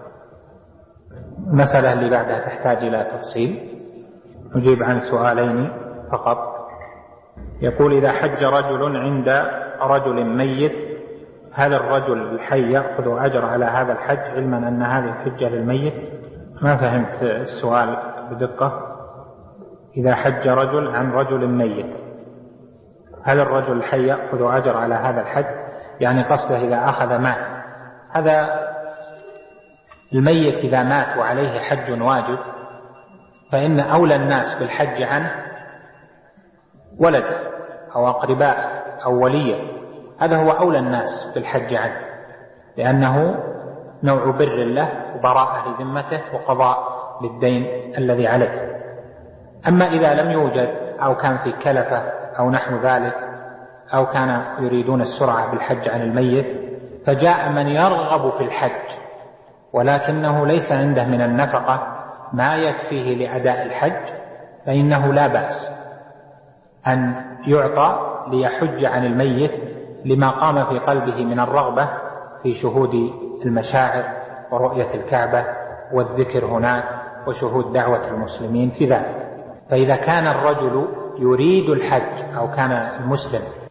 المسألة اللي بعدها تحتاج إلى تفصيل، نجيب عن سؤالين فقط. يقول إذا حج رجل عند رجل ميت هل الرجل الحي يأخذ أجر على هذا الحج علما أن هذه الحجة للميت؟ ما فهمت السؤال بدقة. إذا حج رجل عن رجل ميت هل الرجل الحي يأخذ أجر على هذا الحج؟ يعني قصده إذا أخذ مات. هذا الميت إذا مات وعليه حج واجب فإن أولى الناس بالحج عنه ولد أو أقرباء أو وليه، هذا هو أولى الناس بالحج عنه، لأنه نوع بر له وبراءة لذمته وقضاء للدين الذي عليه. أما إذا لم يوجد أو كان في كلفة أو نحو ذلك أو كان يريدون السرعة بالحج عن الميت فجاء من يرغب في الحج ولكنه ليس عنده من النفقة ما يكفيه لأداء الحج فإنه لا بأس أن يعطى ليحج عن الميت لما قام في قلبه من الرغبة في شهود المشاعر ورؤية الكعبة والذكر هناك وشهود دعوة المسلمين في ذلك. فإذا كان الرجل يريد الحج أو كان المسلم